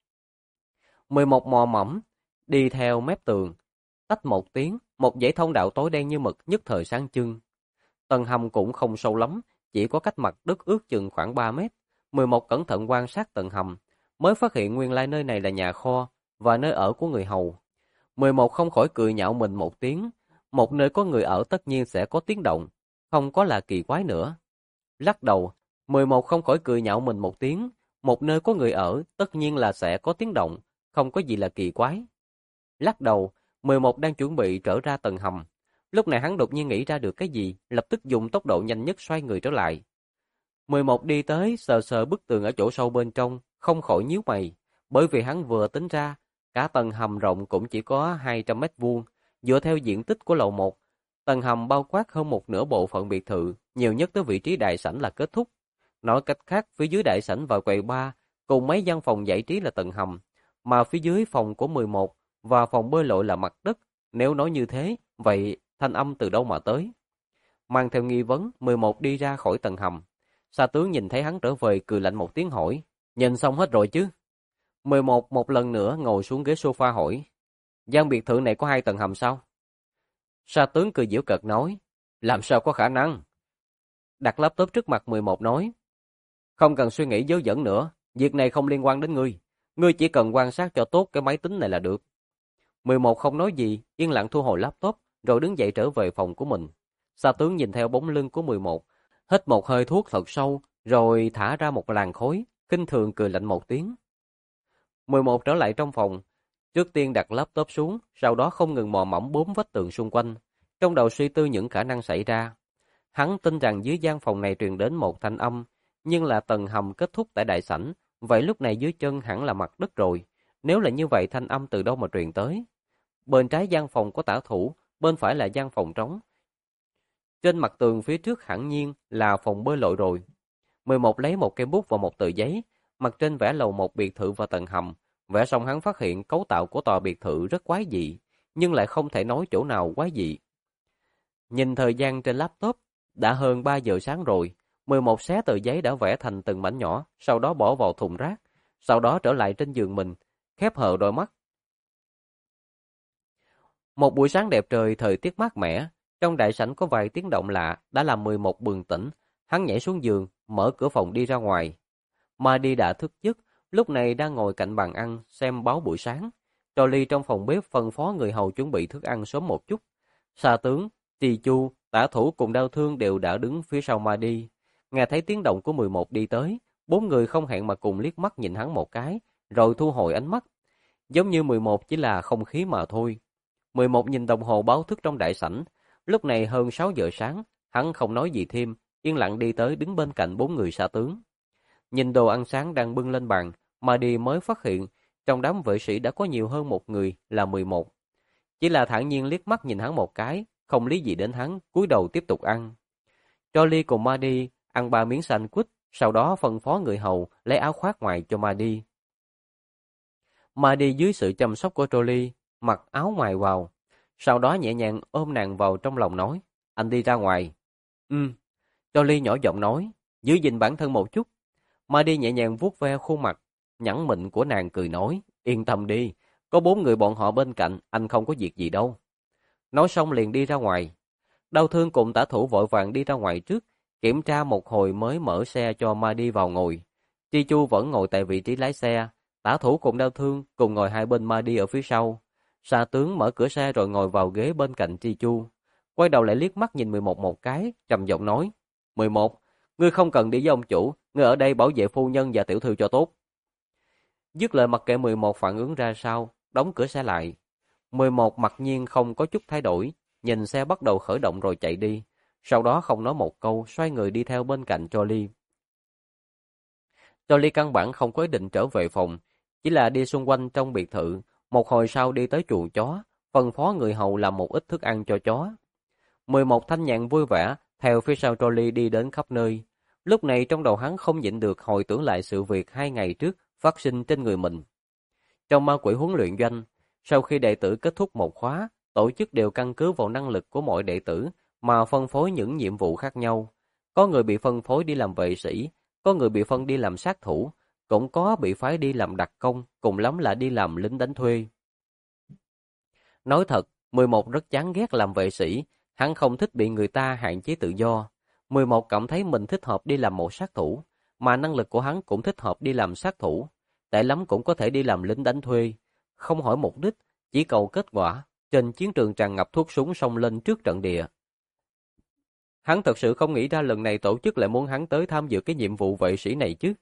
11 mò mẫm đi theo mép tường, tách một tiếng, một dãy thông đạo tối đen như mực nhất thời sáng trưng. Tầng hầm cũng không sâu lắm, chỉ có cách mặt đất ước chừng khoảng 3 mét. 11 cẩn thận quan sát tầng hầm, mới phát hiện nguyên lai nơi này là nhà kho và nơi ở của người hầu. 11 không khỏi cười nhạo mình một tiếng, một nơi có người ở tất nhiên sẽ có tiếng động, không có là kỳ quái nữa. Lắc đầu, 11 không khỏi cười nhạo mình một tiếng, một nơi có người ở tất nhiên là sẽ có tiếng động, không có gì là kỳ quái. Lắc đầu, 11 đang chuẩn bị trở ra tầng hầm. Lúc này hắn đột nhiên nghĩ ra được cái gì, lập tức dùng tốc độ nhanh nhất xoay người trở lại. 11 đi tới, sờ sờ bức tường ở chỗ sâu bên trong, không khỏi nhíu mày, bởi vì hắn vừa tính ra, cả tầng hầm rộng cũng chỉ có 200 mét vuông, dựa theo diện tích của lầu 1. Tầng hầm bao quát hơn một nửa bộ phận biệt thự, nhiều nhất tới vị trí đại sảnh là kết thúc. Nói cách khác, phía dưới đại sảnh và quầy bar, cùng mấy gian phòng giải trí là tầng hầm, mà phía dưới phòng của 11 và phòng bơi lội là mặt đất. Nếu nói như thế, vậy thanh âm từ đâu mà tới? Mang theo nghi vấn, 11 đi ra khỏi tầng hầm. Sa tướng nhìn thấy hắn trở về cười lạnh một tiếng hỏi, nhìn xong hết rồi chứ? 11 một lần nữa ngồi xuống ghế sofa hỏi, gian biệt thự này có 2 tầng hầm sao? Sa tướng cười giễu cợt nói, làm sao có khả năng? Đặt laptop trước mặt 11 nói, không cần suy nghĩ dớ dẫn nữa, việc này không liên quan đến ngươi. Ngươi chỉ cần quan sát cho tốt cái máy tính này là được. 11 không nói gì, yên lặng thu hồi laptop, rồi đứng dậy trở về phòng của mình. Sa tướng nhìn theo bóng lưng của 11, hít một hơi thuốc thật sâu, rồi thả ra một làn khói, khinh thường cười lạnh một tiếng. 11 trở lại trong phòng, trước tiên đặt laptop xuống, sau đó không ngừng mò mẫm bốn vách tường xung quanh, trong đầu suy tư những khả năng xảy ra. Hắn tin rằng dưới gian phòng này truyền đến một thanh âm, nhưng là tầng hầm kết thúc tại đại sảnh, vậy lúc này dưới chân hẳn là mặt đất rồi. Nếu là như vậy thanh âm từ đâu mà truyền tới? Bên trái gian phòng có tả thủ, bên phải là gian phòng trống. Trên mặt tường phía trước hẳn nhiên là phòng bơi lội rồi. 11 lấy một cây bút và một tờ giấy, mặt trên vẽ lầu một biệt thự và tầng hầm. Vẽ xong hắn phát hiện cấu tạo của tòa biệt thự rất quái dị, nhưng lại không thể nói chỗ nào quái dị. Nhìn thời gian trên laptop, đã hơn 3 giờ sáng rồi. 11 xé tờ giấy đã vẽ thành từng mảnh nhỏ, sau đó bỏ vào thùng rác, sau đó trở lại trên giường mình, khép hờ đôi mắt. Một buổi sáng đẹp trời, thời tiết mát mẻ, trong đại sảnh có vài tiếng động lạ đã làm 11 bừng tỉnh. Hắn nhảy xuống giường, mở cửa phòng đi ra ngoài. Mahdi đã thức giấc, lúc này đang ngồi cạnh bàn ăn xem báo buổi sáng. Trolley trong phòng bếp phân phó người hầu chuẩn bị thức ăn sớm một chút. Sa tướng, Trì Chu, tả thủ cùng đau thương đều đã đứng phía sau Mahdi. Nghe thấy tiếng động của 11 đi tới, bốn người không hẹn mà cùng liếc mắt nhìn hắn một cái, rồi thu hồi ánh mắt. Giống như 11 chỉ là không khí mà thôi. 11 nhìn đồng hồ báo thức trong đại sảnh, lúc này hơn 6 giờ sáng, hắn không nói gì thêm, yên lặng đi tới đứng bên cạnh bốn người sa tướng. Nhìn đồ ăn sáng đang bưng lên bàn, Mahdi mới phát hiện trong đám vệ sĩ đã có nhiều hơn một người là 11. Chỉ là thản nhiên liếc mắt nhìn hắn một cái, không lý gì đến hắn, cúi đầu tiếp tục ăn. Charlie cùng Maddie ăn 3 miếng sandwich, sau đó phân phó người hầu lấy áo khoác ngoài cho Maddie. Maddie dưới sự chăm sóc của Charlie, mặc áo ngoài vào, sau đó nhẹ nhàng ôm nàng vào trong lòng nói, anh đi ra ngoài. Charlie nhỏ giọng nói, giữ gìn bản thân một chút. Maddie nhẹ nhàng vuốt ve khuôn mặt nhẵn mịn của nàng cười nói, yên tâm đi, có 4 người bọn họ bên cạnh, anh không có việc gì đâu. Nói xong liền đi ra ngoài. Đau thương cùng Tả Thủ vội vàng đi ra ngoài trước, kiểm tra một hồi mới mở xe cho Maddie vào ngồi. Chi Chu vẫn ngồi tại vị trí lái xe, Tả Thủ cùng Đau thương cùng ngồi hai bên Maddie ở phía sau. Sa Tướng mở cửa xe rồi ngồi vào ghế bên cạnh Chi Chu. Quay đầu lại liếc mắt nhìn 11 một cái, trầm giọng nói, 11, ngươi không cần đi với ông chủ, ngươi ở đây bảo vệ phu nhân và tiểu thư cho tốt. Dứt lời mặc kệ 11 phản ứng ra sao, đóng cửa xe lại. 11 mặc nhiên không có chút thay đổi, nhìn xe bắt đầu khởi động rồi chạy đi. Sau đó không nói một câu, xoay người đi theo bên cạnh Charlie. Charlie căn bản không có ý định trở về phòng, chỉ là đi xung quanh trong biệt thự. Một hồi sau đi tới chuồng chó, phân phó người hầu làm một ít thức ăn cho chó. 11 thanh nhàn vui vẻ, theo phía sau Charlie đi đến khắp nơi. Lúc này trong đầu hắn không nhịn được hồi tưởng lại sự việc 2 ngày trước phát sinh trên người mình. Trong ma quỷ huấn luyện doanh, sau khi đệ tử kết thúc một khóa, tổ chức đều căn cứ vào năng lực của mỗi đệ tử mà phân phối những nhiệm vụ khác nhau. Có người bị phân phối đi làm vệ sĩ, có người bị phân đi làm sát thủ, cũng có bị phái đi làm đặc công, cùng lắm là đi làm lính đánh thuê. Nói thật, 11 rất chán ghét làm vệ sĩ, hắn không thích bị người ta hạn chế tự do. 11 cảm thấy mình thích hợp đi làm một sát thủ, mà năng lực của hắn cũng thích hợp đi làm sát thủ. Tệ lắm cũng có thể đi làm lính đánh thuê, không hỏi mục đích, chỉ cầu kết quả. Trên chiến trường tràn ngập thuốc súng xông lên trước trận địa. Hắn thật sự không nghĩ ra lần này tổ chức lại muốn hắn tới tham dự cái nhiệm vụ vệ sĩ này chứ.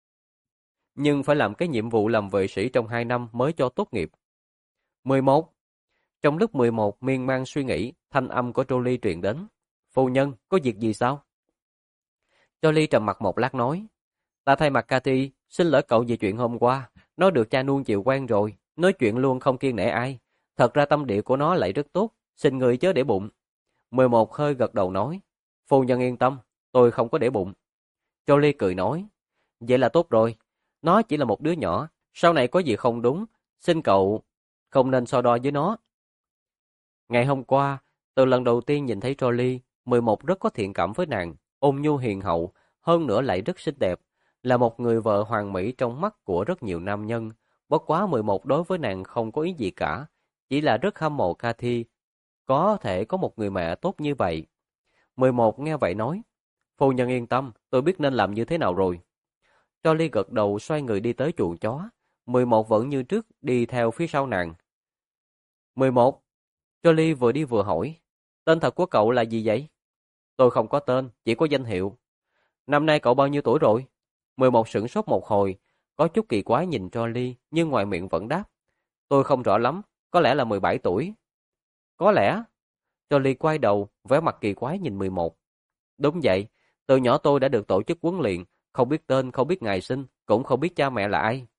Nhưng phải làm cái nhiệm vụ làm vệ sĩ trong 2 năm mới cho tốt nghiệp. 11. Trong lúc 11 miên man suy nghĩ, thanh âm của Trolley truyền đến. Phu nhân, có việc gì sao? Trolley trầm mặt một lát nói. Ta thay mặt Cathy, xin lỗi cậu về chuyện hôm qua. Nó được cha nuông chịu quen rồi, nói chuyện luôn không kiêng nể ai. Thật ra tâm địa của nó lại rất tốt, xin người chớ để bụng. 11 hơi gật đầu nói. Phu nhân yên tâm, tôi không có để bụng. Trolley cười nói. Vậy là tốt rồi, nó chỉ là một đứa nhỏ, sau này có gì không đúng, xin cậu không nên so đo với nó. Ngày hôm qua, từ lần đầu tiên nhìn thấy Trolley, 11 rất có thiện cảm với nàng, ôn nhu hiền hậu, hơn nữa lại rất xinh đẹp, là một người vợ hoàn mỹ trong mắt của rất nhiều nam nhân. Bất quá 11 đối với nàng không có ý gì cả, chỉ là rất hâm mộ Cathy, có thể có một người mẹ tốt như vậy. 11 nghe vậy nói, phu nhân yên tâm, tôi biết nên làm như thế nào rồi. Trolley gật đầu xoay người đi tới chuồng chó, 11 vẫn như trước đi theo phía sau nàng. 11. Trolley vừa đi vừa hỏi, tên thật của cậu là gì vậy? Tôi không có tên, chỉ có danh hiệu. Năm nay cậu bao nhiêu tuổi rồi? 11 sửng sốt một hồi, có chút kỳ quái nhìn Trolley, nhưng ngoài miệng vẫn đáp. Tôi không rõ lắm, có lẽ là 17 tuổi. Có lẽ? Trolley quay đầu, vẻ mặt kỳ quái nhìn 11. Đúng vậy, từ nhỏ tôi đã được tổ chức huấn luyện, không biết tên, không biết ngày sinh, cũng không biết cha mẹ là ai.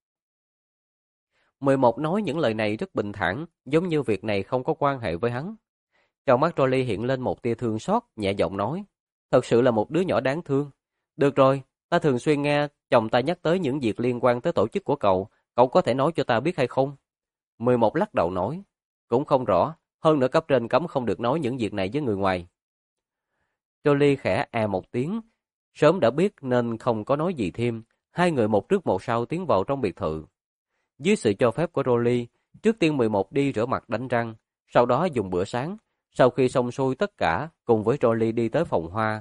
11 nói những lời này rất bình thản, giống như việc này không có quan hệ với hắn. Trong mắt Trolley hiện lên một tia thương xót, nhẹ giọng nói, thật sự là một đứa nhỏ đáng thương. Được rồi, ta thường xuyên nghe chồng ta nhắc tới những việc liên quan tới tổ chức của cậu, cậu có thể nói cho ta biết hay không? 11 lắc đầu nói, cũng không rõ, hơn nữa cấp trên cấm không được nói những việc này với người ngoài. Trolley khẽ một tiếng, sớm đã biết nên không có nói gì thêm, hai người một trước một sau tiến vào trong biệt thự. Dưới sự cho phép của Trolley, trước tiên 11 đi rửa mặt đánh răng, sau đó dùng bữa sáng, sau khi xong xuôi tất cả, cùng với Trolley đi tới phòng hoa.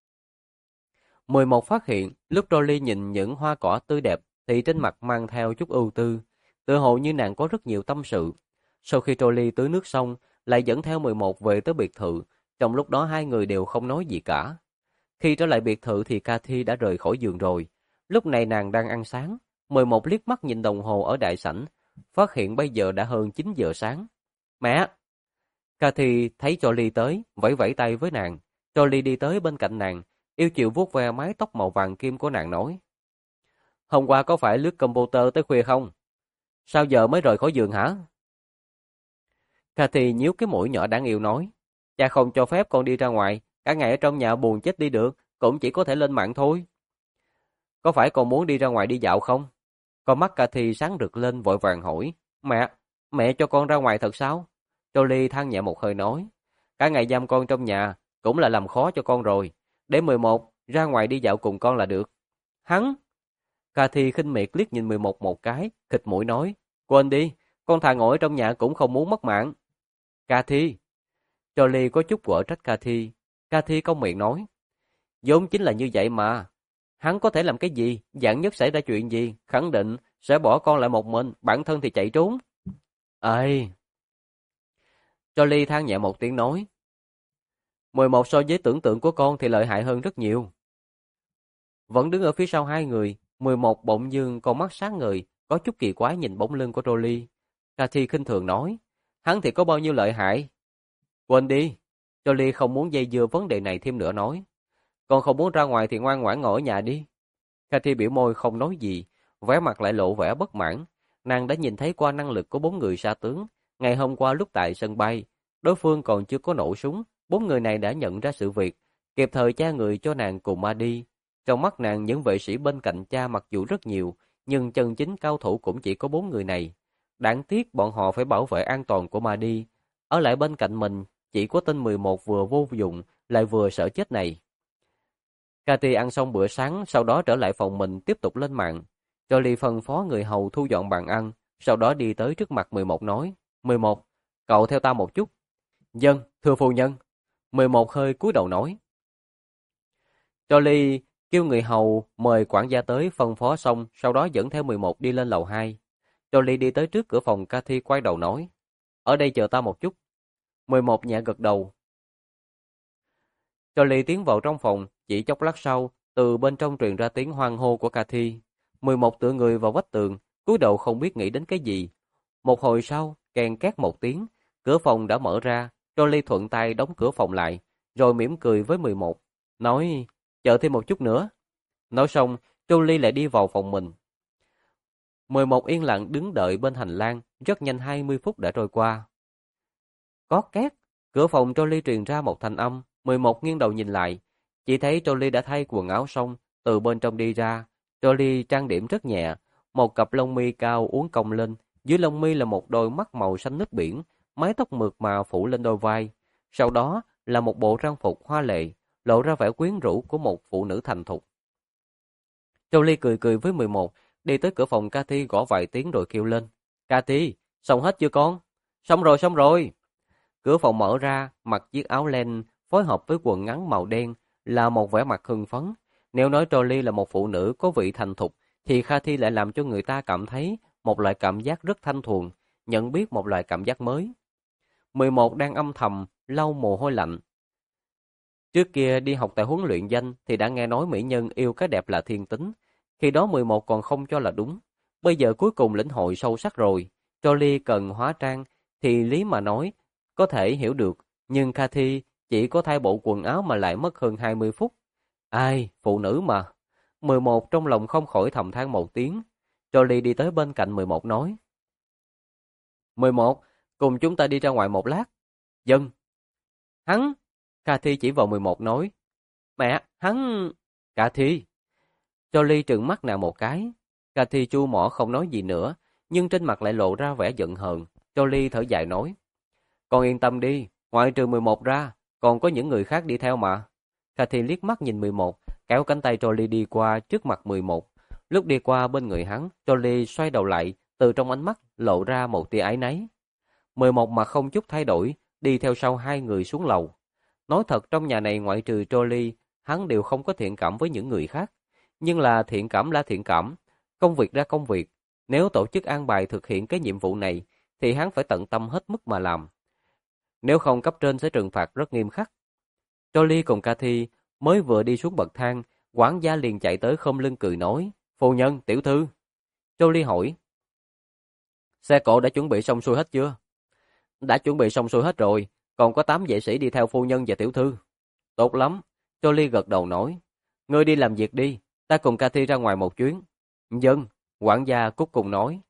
11 phát hiện, lúc Trolley nhìn những hoa cỏ tươi đẹp, thì trên mặt mang theo chút ưu tư, tựa hồ như nàng có rất nhiều tâm sự. Sau khi Trolley tưới nước xong, lại dẫn theo 11 về tới biệt thự, trong lúc đó hai người đều không nói gì cả. Khi trở lại biệt thự thì Cathy đã rời khỏi giường rồi. Lúc này nàng đang ăn sáng, 11 liếc mắt nhìn đồng hồ ở đại sảnh, phát hiện bây giờ đã hơn 9 giờ sáng. Mẹ! Cathy thấy Trolley tới, vẫy vẫy tay với nàng. Trolley đi tới bên cạnh nàng, yêu chiều vuốt ve mái tóc màu vàng kim của nàng nói. Hôm qua có phải lướt computer tới khuya không? Sao giờ mới rời khỏi giường hả? Cathy nhíu cái mũi nhỏ đáng yêu nói. Cha không cho phép con đi ra ngoài, cả ngày ở trong nhà buồn chết đi được, cũng chỉ có thể lên mạng thôi. Có phải con muốn đi ra ngoài đi dạo không? Con mắt Cathy sáng rực lên vội vàng hỏi. Mẹ, mẹ cho con ra ngoài thật sao? Jolie than nhẹ một hơi nói. Cả ngày giam con trong nhà, cũng là làm khó cho con rồi. Để 11 ra ngoài đi dạo cùng con là được. Hắn! Cathy khinh miệt liếc nhìn 11 một cái, khịt mũi nói. Quên đi, con thà ngồi ở trong nhà cũng không muốn mất mạng. Cathy! Jolie có chút quở trách Cathy. Cathy cong miệng nói. Vốn chính là như vậy mà. Hắn có thể làm cái gì, vạn nhất xảy ra chuyện gì, khẳng định sẽ bỏ con lại một mình, bản thân thì chạy trốn. Ê! Jolie than nhẹ một tiếng nói. 11 so với tưởng tượng của con thì lợi hại hơn rất nhiều. Vẫn đứng ở phía sau hai người, 11 bỗng dưng con mắt sáng ngời, có chút kỳ quái nhìn bóng lưng của Jolie. Cathy khinh thường nói, hắn thì có bao nhiêu lợi hại? Quên đi, Jolie không muốn dây dưa vấn đề này thêm nữa nói. Con không muốn ra ngoài thì ngoan ngoãn ngồi ở nhà đi. Cathy biểu môi không nói gì, vẻ mặt lại lộ vẻ bất mãn. Nàng đã nhìn thấy qua năng lực của 4 người sa tướng. Ngày hôm qua lúc tại sân bay, đối phương còn chưa có nổ súng. 4 người này đã nhận ra sự việc, kịp thời tra người cho nàng cùng Ma đi. Trong mắt nàng những vệ sĩ bên cạnh cha mặc dù rất nhiều, nhưng chân chính cao thủ cũng chỉ có 4 người này. Đáng tiếc bọn họ phải bảo vệ an toàn của Ma đi. Ở lại bên cạnh mình, chỉ có tên 11 vừa vô dụng, lại vừa sợ chết này. Cathy ăn xong bữa sáng, sau đó trở lại phòng mình tiếp tục lên mạng. Jolie phân phó người hầu thu dọn bàn ăn, sau đó đi tới trước mặt 11 nói, 11, cậu theo ta một chút. Vâng, thưa phu nhân. 11 hơi cúi đầu nói. Jolie kêu người hầu mời quản gia tới phân phó xong, sau đó dẫn theo 11 đi lên lầu 2. Jolie đi tới trước cửa phòng, Cathy quay đầu nói, ở đây chờ ta một chút. 11 nhẹ gật đầu. Jolie tiến vào trong phòng, chỉ chốc lát sau, từ bên trong truyền ra tiếng hoan hô của Cathy. 11 tựa người vào vách tường, cúi đầu không biết nghĩ đến cái gì. Một hồi sau, kèn két một tiếng, cửa phòng đã mở ra, Jolie thuận tay đóng cửa phòng lại, rồi mỉm cười với 11, nói, chờ thêm một chút nữa. Nói xong, Jolie lại đi vào phòng mình. 11 yên lặng đứng đợi bên hành lang, rất nhanh 20 phút đã trôi qua. Có két, cửa phòng Jolie truyền ra một thanh âm, 11 nghiêng đầu nhìn lại, chỉ thấy Jolie đã thay quần áo xong, từ bên trong đi ra. Jolie trang điểm rất nhẹ, một cặp lông mi cao uốn cong lên, dưới lông mi là một đôi mắt màu xanh nước biển, mái tóc mượt mà phủ lên đôi vai. Sau đó là một bộ trang phục hoa lệ, lộ ra vẻ quyến rũ của một phụ nữ thành thục. Jolie cười cười với 11, đi tới cửa phòng Cathy gõ vài tiếng rồi kêu lên. Cathy, xong hết chưa con? Xong rồi, xong rồi. Cửa phòng mở ra, mặc chiếc áo len phối hợp với quần ngắn màu đen là một vẻ mặt hưng phấn. Nếu nói Jolie là một phụ nữ có vị thành thục, thì Cathy lại làm cho người ta cảm thấy một loại cảm giác rất thanh thuần, nhận biết một loại cảm giác mới. 11 đang âm thầm lau mồ hôi lạnh. Trước kia đi học tại huấn luyện danh thì đã nghe nói mỹ nhân yêu cái đẹp là thiên tính. Khi đó 11 còn không cho là đúng. Bây giờ cuối cùng lĩnh hội sâu sắc rồi. Jolie cần hóa trang thì lý mà nói có thể hiểu được. Nhưng Cathy chỉ có thay bộ quần áo mà lại mất hơn 20 phút. Ai, phụ nữ mà. 11 trong lòng không khỏi thầm than một tiếng. Jolie đi tới bên cạnh 11 nói. 11, cùng chúng ta đi ra ngoài một lát. Dân. Hắn. Cathy chỉ vào 11 nói. Mẹ, hắn. Cathy. Jolie trừng mắt nàng một cái. Cathy chu mỏ không nói gì nữa, nhưng trên mặt lại lộ ra vẻ giận hờn. Jolie thở dài nói. Con yên tâm đi, ngoại trừ 11 ra, còn có những người khác đi theo mà. Cathy liếc mắt nhìn 11, kéo cánh tay Jolie đi qua trước mặt 11. Lúc đi qua bên người hắn, Jolie xoay đầu lại, từ trong ánh mắt lộ ra một tia áy náy. 11 mặt không chút thay đổi, đi theo sau hai người xuống lầu. Nói thật trong nhà này ngoại trừ Jolie, hắn đều không có thiện cảm với những người khác. Nhưng là thiện cảm là thiện cảm, công việc ra công việc. Nếu tổ chức an bài thực hiện cái nhiệm vụ này, thì hắn phải tận tâm hết mức mà làm. Nếu không cấp trên sẽ trừng phạt rất nghiêm khắc. Jolie cùng Cathy mới vừa đi xuống bậc thang, quản gia liền chạy tới khom lưng cười nói, phu nhân, tiểu thư. Jolie hỏi, xe cộ đã chuẩn bị xong xuôi hết chưa? Đã chuẩn bị xong xuôi hết rồi, còn có 8 vệ sĩ đi theo phu nhân và tiểu thư. Tốt lắm, Jolie gật đầu nói, ngươi đi làm việc đi, ta cùng Cathy ra ngoài một chuyến. Dân, quản gia cúc cùng nói.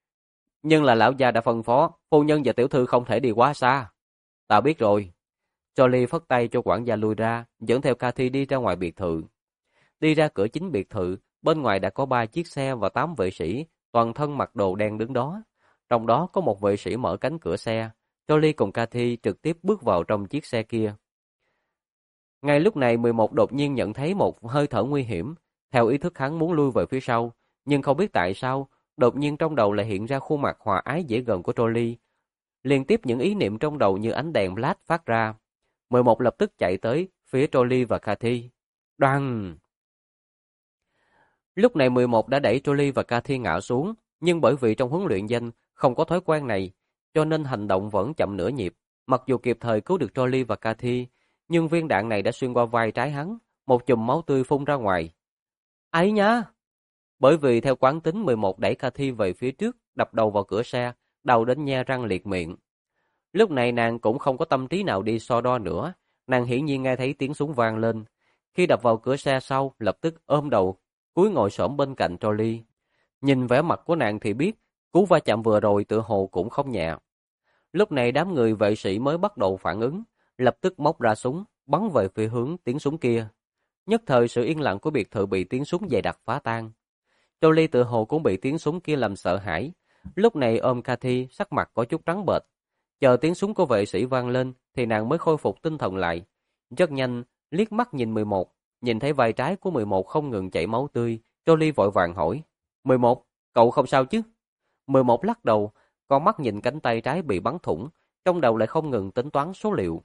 Nhưng là lão gia đã phân phó, phu nhân và tiểu thư không thể đi quá xa. Ta biết rồi. Jolie phất tay cho quản gia lui ra, dẫn theo Cathy đi ra ngoài biệt thự. Đi ra cửa chính biệt thự, bên ngoài đã có 3 chiếc xe và 8 vệ sĩ, toàn thân mặc đồ đen đứng đó. Trong đó có một vệ sĩ mở cánh cửa xe. Jolie cùng Cathy trực tiếp bước vào trong chiếc xe kia. Ngay lúc này 11 đột nhiên nhận thấy một hơi thở nguy hiểm. Theo ý thức hắn muốn lui về phía sau, nhưng không biết tại sao, đột nhiên trong đầu lại hiện ra khuôn mặt hòa ái dễ gần của Jolie. Liên tiếp những ý niệm trong đầu như ánh đèn flash phát ra. 11 lập tức chạy tới phía Jolie và Cathy. Đoàng! Lúc này 11 đã đẩy Jolie và Cathy ngã xuống, nhưng bởi vì trong huấn luyện danh không có thói quen này, cho nên hành động vẫn chậm nửa nhịp. Mặc dù kịp thời cứu được Jolie và Cathy, nhưng viên đạn này đã xuyên qua vai trái hắn, một chùm máu tươi phun ra ngoài. Ấy nhá! Bởi vì theo quán tính 11 đẩy Cathy về phía trước, đập đầu vào cửa xe, đầu đến nhe răng liệt miệng. Lúc này nàng cũng không có tâm trí nào đi so đo nữa, nàng hiển nhiên nghe thấy tiếng súng vang lên. Khi đập vào cửa xe sau, lập tức ôm đầu, cúi ngồi xổm bên cạnh Jolie. Nhìn vẻ mặt của nàng thì biết, cú va chạm vừa rồi tựa hồ cũng không nhẹ. Lúc này đám người vệ sĩ mới bắt đầu phản ứng, lập tức móc ra súng, bắn về phía hướng tiếng súng kia. Nhất thời sự yên lặng của biệt thự bị tiếng súng dày đặc phá tan. Jolie tựa hồ cũng bị tiếng súng kia làm sợ hãi, lúc này ôm Cathy, sắc mặt có chút trắng bệch. Chờ tiếng súng của vệ sĩ vang lên thì nàng mới khôi phục tinh thần lại. Rất nhanh, liếc mắt nhìn 11, nhìn thấy vai trái của 11 không ngừng chảy máu tươi, Jolie vội vàng hỏi: 11, cậu không sao chứ? 11 lắc đầu, con mắt nhìn cánh tay trái bị bắn thủng, trong đầu lại không ngừng tính toán số liệu.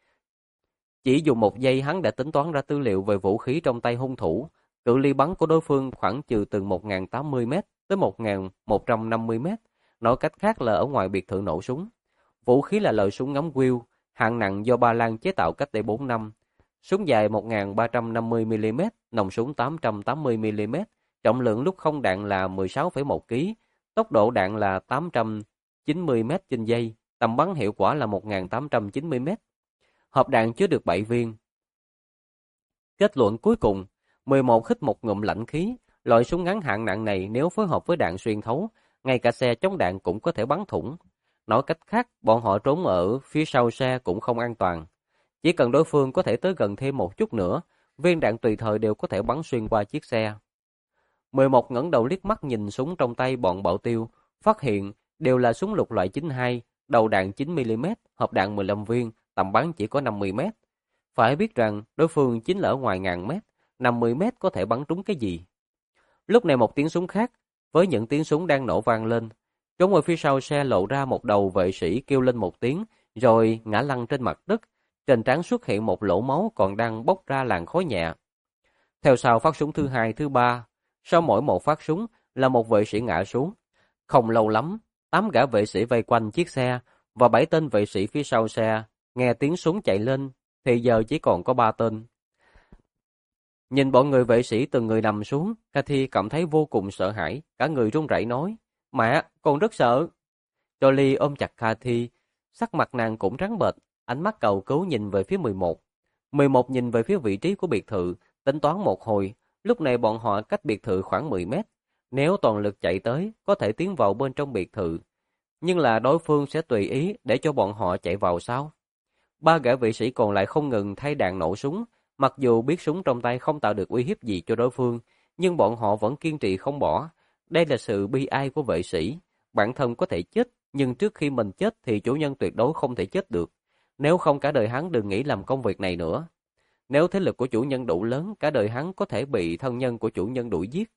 Chỉ dùng 1 giây hắn đã tính toán ra tư liệu về vũ khí trong tay hung thủ. Cự ly bắn của đối phương khoảng từ 1080m tới 1150m, nói cách khác là ở ngoài biệt thự nổ súng. Vũ khí là loại súng ngắm Will, hạng nặng do Ba Lan chế tạo cách đây 4 năm. Súng dài 1350mm, nòng súng 880mm, trọng lượng lúc không đạn là 16,1 kg, tốc độ đạn là 890m trên giây, tầm bắn hiệu quả là 1890m. Hộp đạn chứa được 7 viên. Kết luận cuối cùng, 11 hít một ngụm lãnh khí, loại súng ngắn hạng nặng này nếu phối hợp với đạn xuyên thấu, ngay cả xe chống đạn cũng có thể bắn thủng. Nói cách khác, bọn họ trốn ở phía sau xe cũng không an toàn. Chỉ cần đối phương có thể tới gần thêm một chút nữa, viên đạn tùy thời đều có thể bắn xuyên qua chiếc xe. 11 ngẩng đầu liếc mắt nhìn súng trong tay bọn bảo tiêu, phát hiện đều là súng lục loại 92, đầu đạn 9mm, hộp đạn 15 viên, tầm bắn chỉ có 50m. Phải biết rằng đối phương chính là ở ngoài ngàn mét, 50m có thể bắn trúng cái gì. Lúc này một tiếng súng khác, với những tiếng súng đang nổ vang lên, trốn ở phía sau xe lộ ra một đầu vệ sĩ kêu lên một tiếng, rồi ngã lăn trên mặt đất, trên trán xuất hiện một lỗ máu còn đang bốc ra làn khói nhẹ. Theo sau phát súng thứ hai, thứ ba, sau mỗi một phát súng là một vệ sĩ ngã xuống. Không lâu lắm, 8 gã vệ sĩ vây quanh chiếc xe và 7 tên vệ sĩ phía sau xe nghe tiếng súng chạy lên thì giờ chỉ còn có 3 tên. Nhìn bọn người vệ sĩ từng người nằm xuống, Cathy cảm thấy vô cùng sợ hãi, cả người run rẩy nói: "Mẹ, con rất sợ." Jolie ôm chặt Cathy, sắc mặt nàng cũng trắng bệch, ánh mắt cầu cứu nhìn về phía 11. 11 nhìn về phía vị trí của biệt thự, tính toán một hồi, lúc này bọn họ cách biệt thự khoảng 10 mét. Nếu toàn lực chạy tới, có thể tiến vào bên trong biệt thự. Nhưng là đối phương sẽ tùy ý để cho bọn họ chạy vào sao? 3 gã vệ sĩ còn lại không ngừng thay đạn nổ súng, mặc dù biết súng trong tay không tạo được uy hiếp gì cho đối phương, nhưng bọn họ vẫn kiên trì không bỏ. Đây là sự bi ai của vệ sĩ. Bản thân có thể chết, nhưng trước khi mình chết thì chủ nhân tuyệt đối không thể chết được. Nếu không cả đời hắn đừng nghĩ làm công việc này nữa. Nếu thế lực của chủ nhân đủ lớn, cả đời hắn có thể bị thân nhân của chủ nhân đuổi giết.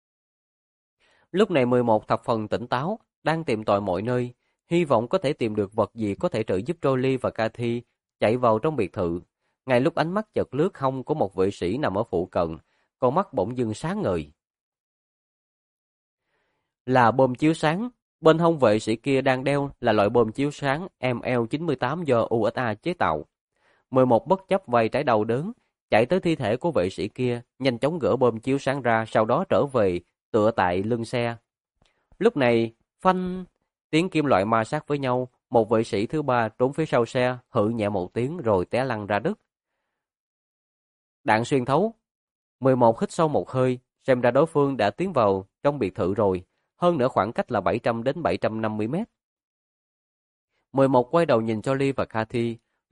Lúc này 11 thập phần tỉnh táo, đang tìm tòi mọi nơi, hy vọng có thể tìm được vật gì có thể trợ giúp Jolie và Cathy chạy vào trong biệt thự. Ngay lúc ánh mắt chợt lướt hông của một vệ sĩ nằm ở phụ cận, con mắt bỗng dưng sáng ngời. Là bơm chiếu sáng, bên hông vệ sĩ kia đang đeo là loại bơm chiếu sáng ML98 do USA chế tạo. 11 bất chấp vai trái đau đớn, chạy tới thi thể của vệ sĩ kia, nhanh chóng gỡ bơm chiếu sáng ra, sau đó trở về tựa tại lưng xe. Lúc này, phanh, tiếng kim loại ma sát với nhau, một vệ sĩ thứ ba trốn phía sau xe, hự nhẹ một tiếng rồi té lăn ra đất. Đạn xuyên thấu. 11 hít sâu một hơi, xem ra đối phương đã tiến vào trong biệt thự rồi, hơn nữa khoảng cách là 700 đến 750 mét. 11 quay đầu nhìn Jolie và Cathy,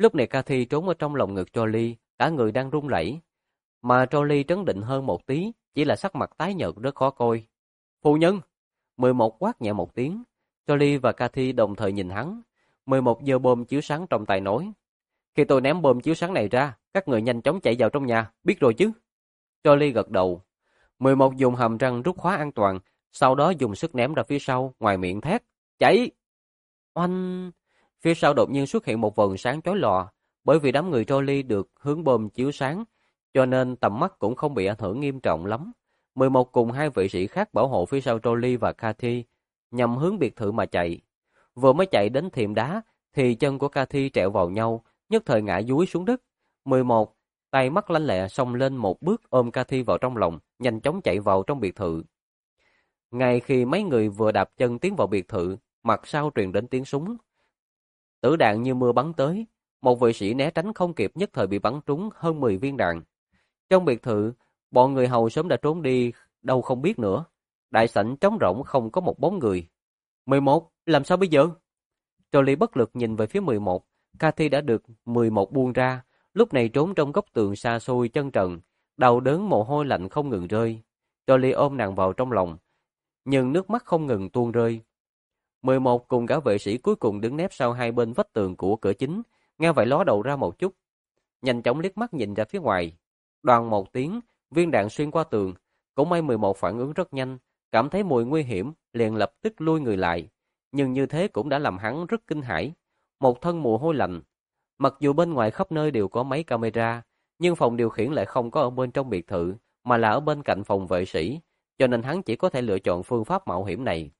Lúc này Cathy trốn ở trong lòng ngực Trolley, cả người đang run rẩy, mà Trolley trấn định hơn một tí, chỉ là sắc mặt tái nhợt rất khó coi. Phu nhân! 11 quát nhẹ một tiếng. Trolley và Cathy đồng thời nhìn hắn. 11 giơ bơm chiếu sáng trong tay nói: khi tôi ném bơm chiếu sáng này ra, các người nhanh chóng chạy vào trong nhà, biết rồi chứ? Trolley gật đầu. 11 dùng hàm răng rút khóa an toàn, sau đó dùng sức ném ra phía sau, ngoài miệng thét: chạy! Oanh! Phía sau đột nhiên xuất hiện một vầng sáng chói lòa, bởi vì đám người Trolley được hướng bơm chiếu sáng, cho nên tầm mắt cũng không bị ảnh hưởng nghiêm trọng lắm. 11 cùng hai vệ sĩ khác bảo hộ phía sau Trolley và Cathy, nhằm hướng biệt thự mà chạy. Vừa mới chạy đến thềm đá, thì chân của Cathy trẹo vào nhau, nhất thời ngã dúi xuống đất. 11 tay mắt lanh lẹ xông lên một bước ôm Cathy vào trong lòng, nhanh chóng chạy vào trong biệt thự. Ngay khi mấy người vừa đạp chân tiến vào biệt thự, mặt sau truyền đến tiếng súng. Tử đạn như mưa bắn tới, một vệ sĩ né tránh không kịp nhất thời bị bắn trúng hơn 10 viên đạn. Trong biệt thự, bọn người hầu sớm đã trốn đi đâu không biết nữa. Đại sảnh trống rỗng không có một bóng người. 11, làm sao bây giờ? Trolley bất lực nhìn về phía 11, Cathy đã được 11 buông ra, lúc này trốn trong góc tường xa xôi chân trần, đau đớn mồ hôi lạnh không ngừng rơi. Trolley ôm nàng vào trong lòng, nhưng nước mắt không ngừng tuôn rơi. 11 cùng cả vệ sĩ cuối cùng đứng nép sau hai bên vách tường của cửa chính, nghe vậy ló đầu ra một chút, nhanh chóng liếc mắt nhìn ra phía ngoài. Đoàng một tiếng, viên đạn xuyên qua tường, cũng may 11 phản ứng rất nhanh, cảm thấy mùi nguy hiểm, liền lập tức lui người lại, nhưng như thế cũng đã làm hắn rất kinh hãi, một thân mồ hôi lạnh. Mặc dù bên ngoài khắp nơi đều có máy camera, nhưng phòng điều khiển lại không có ở bên trong biệt thự, mà là ở bên cạnh phòng vệ sĩ, cho nên hắn chỉ có thể lựa chọn phương pháp mạo hiểm này.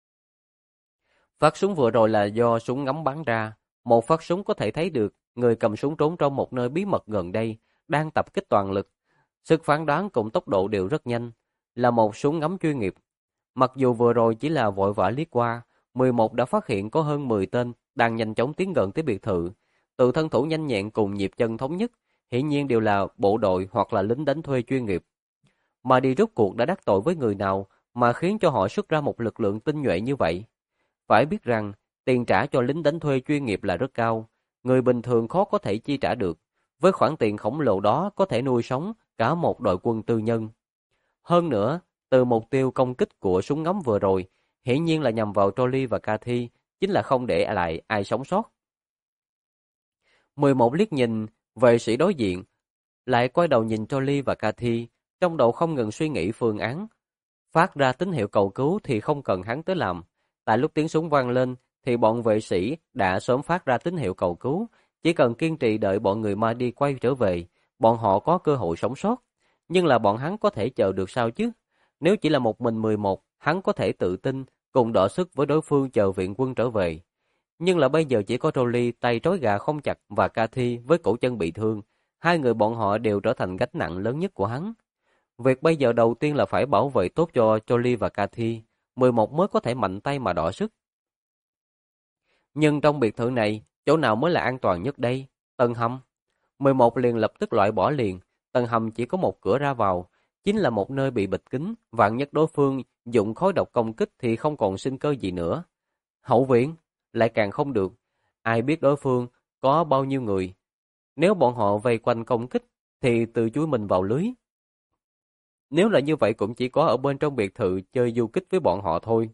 Phát súng vừa rồi là do súng ngắm bắn ra, một phát súng có thể thấy được người cầm súng trốn trong một nơi bí mật gần đây, đang tập kích toàn lực. Sức phán đoán cùng tốc độ đều rất nhanh, là một súng ngắm chuyên nghiệp. Mặc dù vừa rồi chỉ là vội vã liếc qua, 11 đã phát hiện có hơn 10 tên đang nhanh chóng tiến gần tới biệt thự. Tự thân thủ nhanh nhẹn cùng nhịp chân thống nhất, hiển nhiên đều là bộ đội hoặc là lính đánh thuê chuyên nghiệp. Mà đi rốt cuộc đã đắc tội với người nào mà khiến cho họ xuất ra một lực lượng tinh nhuệ như vậy? Phải biết rằng, tiền trả cho lính đánh thuê chuyên nghiệp là rất cao, người bình thường khó có thể chi trả được. Với khoản tiền khổng lồ đó có thể nuôi sống cả một đội quân tư nhân. Hơn nữa, từ mục tiêu công kích của súng ngắm vừa rồi, hiển nhiên là nhằm vào Trolley và Cathy, chính là không để lại ai sống sót. 11 liếc nhìn vệ sĩ đối diện, lại quay đầu nhìn Trolley và Cathy, trong đầu không ngừng suy nghĩ phương án. Phát ra tín hiệu cầu cứu thì không cần hắn tới làm. Tại lúc tiếng súng vang lên thì bọn vệ sĩ đã sớm phát ra tín hiệu cầu cứu, chỉ cần kiên trì đợi bọn người Mahdi quay trở về, bọn họ có cơ hội sống sót. Nhưng là bọn hắn có thể chờ được sao chứ? Nếu chỉ là một mình 11, hắn có thể tự tin cùng đọ sức với đối phương chờ viện quân trở về. Nhưng là bây giờ chỉ có Trolley tay trói gà không chặt và Cathy với cổ chân bị thương, hai người bọn họ đều trở thành gánh nặng lớn nhất của hắn. Việc bây giờ đầu tiên là phải bảo vệ tốt cho Trolley và Cathy, 11 mới có thể mạnh tay mà đọ sức. Nhưng trong biệt thự này, chỗ nào mới là an toàn nhất đây? Tầng hầm. 11 liền lập tức loại bỏ liền, tầng hầm chỉ có một cửa ra vào, chính là một nơi bị bịt kín, vạn nhất đối phương dụng khói độc công kích thì không còn sinh cơ gì nữa. Hậu viện lại càng không được, ai biết đối phương có bao nhiêu người. Nếu bọn họ vây quanh công kích thì tự chui mình vào lưới. Nếu là như vậy cũng chỉ có ở bên trong biệt thự chơi du kích với bọn họ thôi.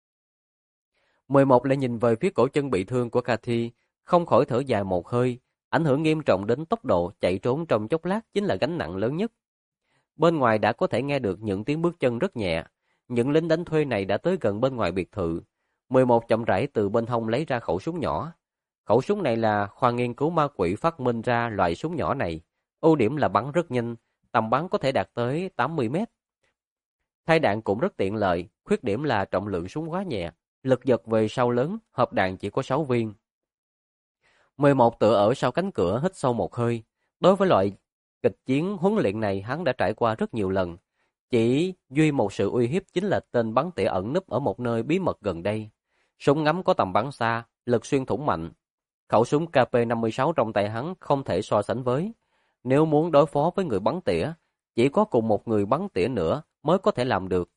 11 lại nhìn về phía cổ chân bị thương của Cathy, không khỏi thở dài một hơi, ảnh hưởng nghiêm trọng đến tốc độ chạy trốn trong chốc lát chính là gánh nặng lớn nhất. Bên ngoài đã có thể nghe được những tiếng bước chân rất nhẹ, những lính đánh thuê này đã tới gần bên ngoài biệt thự. 11 chậm rãi từ bên hông lấy ra khẩu súng nhỏ. Khẩu súng này là khoa nghiên cứu ma quỷ phát minh ra loại súng nhỏ này, ưu điểm là bắn rất nhanh, tầm bắn có thể đạt tới 80 mét. Thay đạn cũng rất tiện lợi, khuyết điểm là trọng lượng súng quá nhẹ, lực giật về sau lớn, hộp đạn chỉ có 6 viên. 11 tựa ở sau cánh cửa hít sâu một hơi. Đối với loại kịch chiến huấn luyện này hắn đã trải qua rất nhiều lần. Chỉ duy một sự uy hiếp chính là tên bắn tỉa ẩn núp ở một nơi bí mật gần đây. Súng ngắm có tầm bắn xa, lực xuyên thủng mạnh. Khẩu súng KP-56 trong tay hắn không thể so sánh với. Nếu muốn đối phó với người bắn tỉa, chỉ có cùng một người bắn tỉa nữa mới có thể làm được.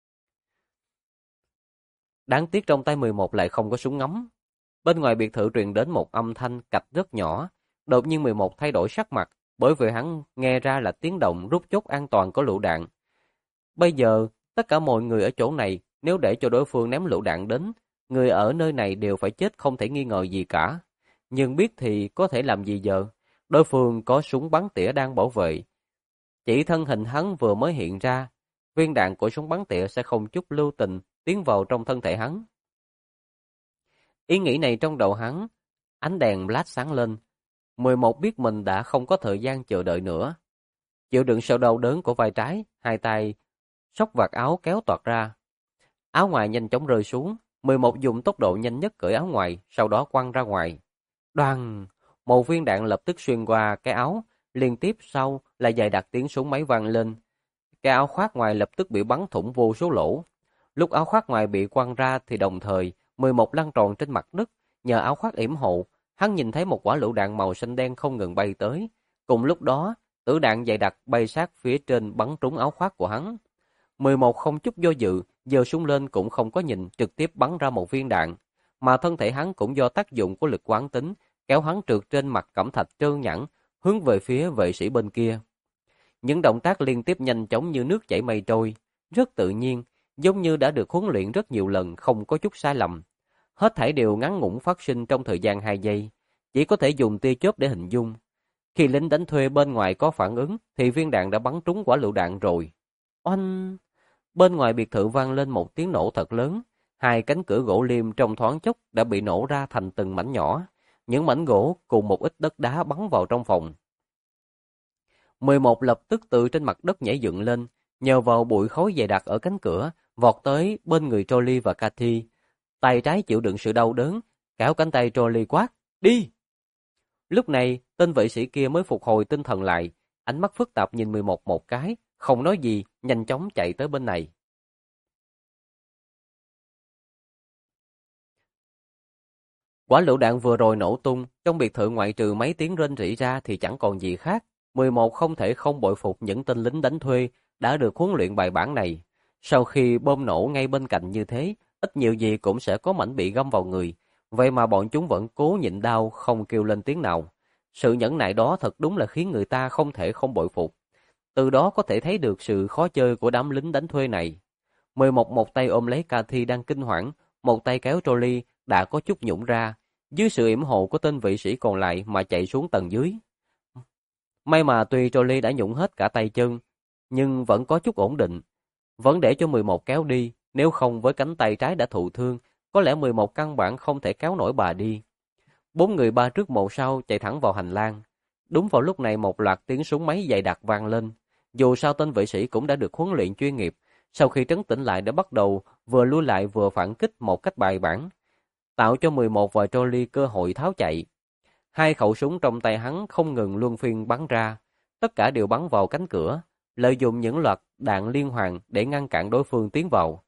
Đáng tiếc trong tay 11 lại không có súng ngắm. Bên ngoài biệt thự truyền đến một âm thanh cạch rất nhỏ, Đột nhiên 11 thay đổi sắc mặt, bởi vì hắn nghe ra là tiếng động rút chốt an toàn của lựu đạn. Bây giờ, tất cả mọi người ở chỗ này, nếu để cho đối phương ném lựu đạn đến, người ở nơi này đều phải chết không thể nghi ngờ gì cả. Nhưng biết thì có thể làm gì giờ? Đối phương có súng bắn tỉa đang bảo vệ. Chỉ thân hình hắn vừa mới hiện ra, viên đạn của súng bắn tỉa sẽ không chút lưu tình tiến vào trong thân thể hắn. Ý nghĩ này trong đầu hắn, ánh đèn flash sáng lên. 11 biết mình đã không có thời gian chờ đợi nữa. Chịu đựng sự đau đớn của vai trái, hai tay xốc vạt áo kéo toạc ra. Áo ngoài nhanh chóng rơi xuống, 11 dùng tốc độ nhanh nhất cởi áo ngoài, sau đó quăng ra ngoài. Đoàng, một viên đạn lập tức xuyên qua cái áo, liên tiếp sau là dày đặc tiếng súng máy vang lên. Cái áo khoác ngoài lập tức bị bắn thủng vô số lỗ. Lúc áo khoác ngoài bị quăng ra thì đồng thời 11 lăn tròn trên mặt đất, nhờ áo khoác yểm hộ, hắn nhìn thấy một quả lựu đạn màu xanh đen không ngừng bay tới. Cùng lúc đó, tử đạn dày đặc bay sát phía trên bắn trúng áo khoác của hắn. 11 không chút do dự, giơ súng lên cũng không có nhìn, trực tiếp bắn ra một viên đạn. Mà thân thể hắn cũng do tác dụng của lực quán tính, kéo hắn trượt trên mặt cẩm thạch trơn nhẵn, hướng về phía vệ sĩ bên kia. Những động tác liên tiếp nhanh chóng như nước chảy mây trôi, rất tự nhiên, giống như đã được huấn luyện rất nhiều lần, không có chút sai lầm. Hết thảy đều ngắn ngủn phát sinh trong thời gian 2 giây, chỉ có thể dùng tia chớp để hình dung. Khi lính đánh thuê bên ngoài có phản ứng, thì viên đạn đã bắn trúng quả lựu đạn rồi. Oanh! Bên ngoài biệt thự vang lên một tiếng nổ thật lớn, hai cánh cửa gỗ liêm trong thoáng chốc đã bị nổ ra thành từng mảnh nhỏ. Những mảnh gỗ cùng một ít đất đá bắn vào trong phòng. 11 lập tức từ trên mặt đất nhảy dựng lên, nhờ vào bụi khói dày đặc ở cánh cửa, vọt tới bên người Trolley và Cathy. Tay trái chịu đựng sự đau đớn, kéo cánh tay Trolley quát, đi! Lúc này, tên vệ sĩ kia mới phục hồi tinh thần lại, ánh mắt phức tạp nhìn 11 một cái, không nói gì, nhanh chóng chạy tới bên này. Quả lựu đạn vừa rồi nổ tung, trong biệt thự ngoại trừ mấy tiếng rên rỉ ra thì chẳng còn gì khác. 11 không thể không bội phục những tên lính đánh thuê đã được huấn luyện bài bản này. Sau khi bom nổ ngay bên cạnh như thế, ít nhiều gì cũng sẽ có mảnh bị găm vào người. Vậy mà bọn chúng vẫn cố nhịn đau không kêu lên tiếng nào. Sự nhẫn nại đó thật đúng là khiến người ta không thể không bội phục. Từ đó có thể thấy được sự khó chơi của đám lính đánh thuê này. 11 một tay ôm lấy Cathy đang kinh hoảng, một tay kéo Trolley đã có chút nhũn ra, dưới sự yểm hộ của tên vệ sĩ còn lại mà chạy xuống tầng dưới. May mà tuy Trolley đã nhũn hết cả tay chân, nhưng vẫn có chút ổn định. Vẫn để cho 11 kéo đi, nếu không với cánh tay trái đã thụ thương, có lẽ 11 căn bản không thể kéo nổi bà đi. 4 người ba trước một sau chạy thẳng vào hành lang. Đúng vào lúc này một loạt tiếng súng máy dày đặc vang lên. Dù sao tên vệ sĩ cũng đã được huấn luyện chuyên nghiệp, sau khi trấn tĩnh lại đã bắt đầu vừa lui lại vừa phản kích một cách bài bản, tạo cho 11 và Trolley cơ hội tháo chạy. Hai khẩu súng trong tay hắn không ngừng luân phiên bắn ra, tất cả đều bắn vào cánh cửa, lợi dụng những loạt đạn liên hoàn để ngăn cản đối phương tiến vào.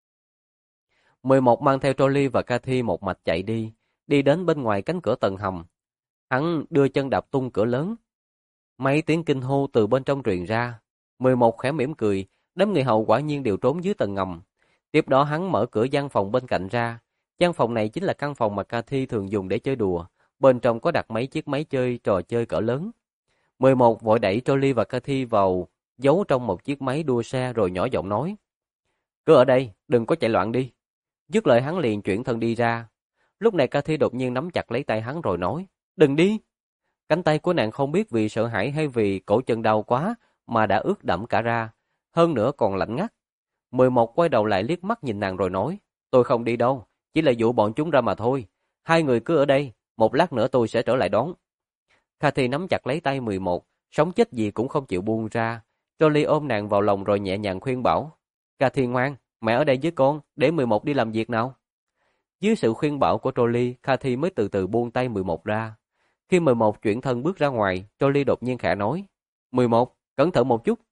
11 mang theo Trolley và Cathy một mạch chạy đi đến bên ngoài cánh cửa tầng hầm. Hắn đưa chân đạp tung cửa lớn. Mấy tiếng kinh hô từ bên trong truyền ra. 11 khẽ mỉm cười, đám người hầu quả nhiên đều trốn dưới tầng ngầm. Tiếp đó hắn mở cửa gian phòng bên cạnh ra. Gian phòng này chính là căn phòng mà Cathy thường dùng để chơi đùa. Bên trong có đặt mấy chiếc máy chơi trò chơi cỡ lớn. 11 vội đẩy Trolley và Cathy vào, giấu trong một chiếc máy đua xe rồi nhỏ giọng nói. Cứ ở đây, đừng có chạy loạn đi. Dứt lời hắn liền chuyển thân đi ra. Lúc này Cathy đột nhiên nắm chặt lấy tay hắn rồi nói. Đừng đi. Cánh tay của nàng không biết vì sợ hãi hay vì cổ chân đau quá mà đã ướt đẫm cả ra. Hơn nữa còn lạnh ngắt. 11 quay đầu lại liếc mắt nhìn nàng rồi nói. Tôi không đi đâu, chỉ là dụ bọn chúng ra mà thôi. Hai người cứ ở đây, một lát nữa tôi sẽ trở lại đón. Cathy nắm chặt lấy tay 11, sống chết gì cũng không chịu buông ra. Trolley ôm nàng vào lòng rồi nhẹ nhàng khuyên bảo. Cathy ngoan, mẹ ở đây với con, để 11 đi làm việc nào. Dưới sự khuyên bảo của Trolley, Cathy mới từ từ buông tay 11 ra. Khi 11 chuyển thân bước ra ngoài, Trolley đột nhiên khẽ nói. 11, cẩn thận một chút.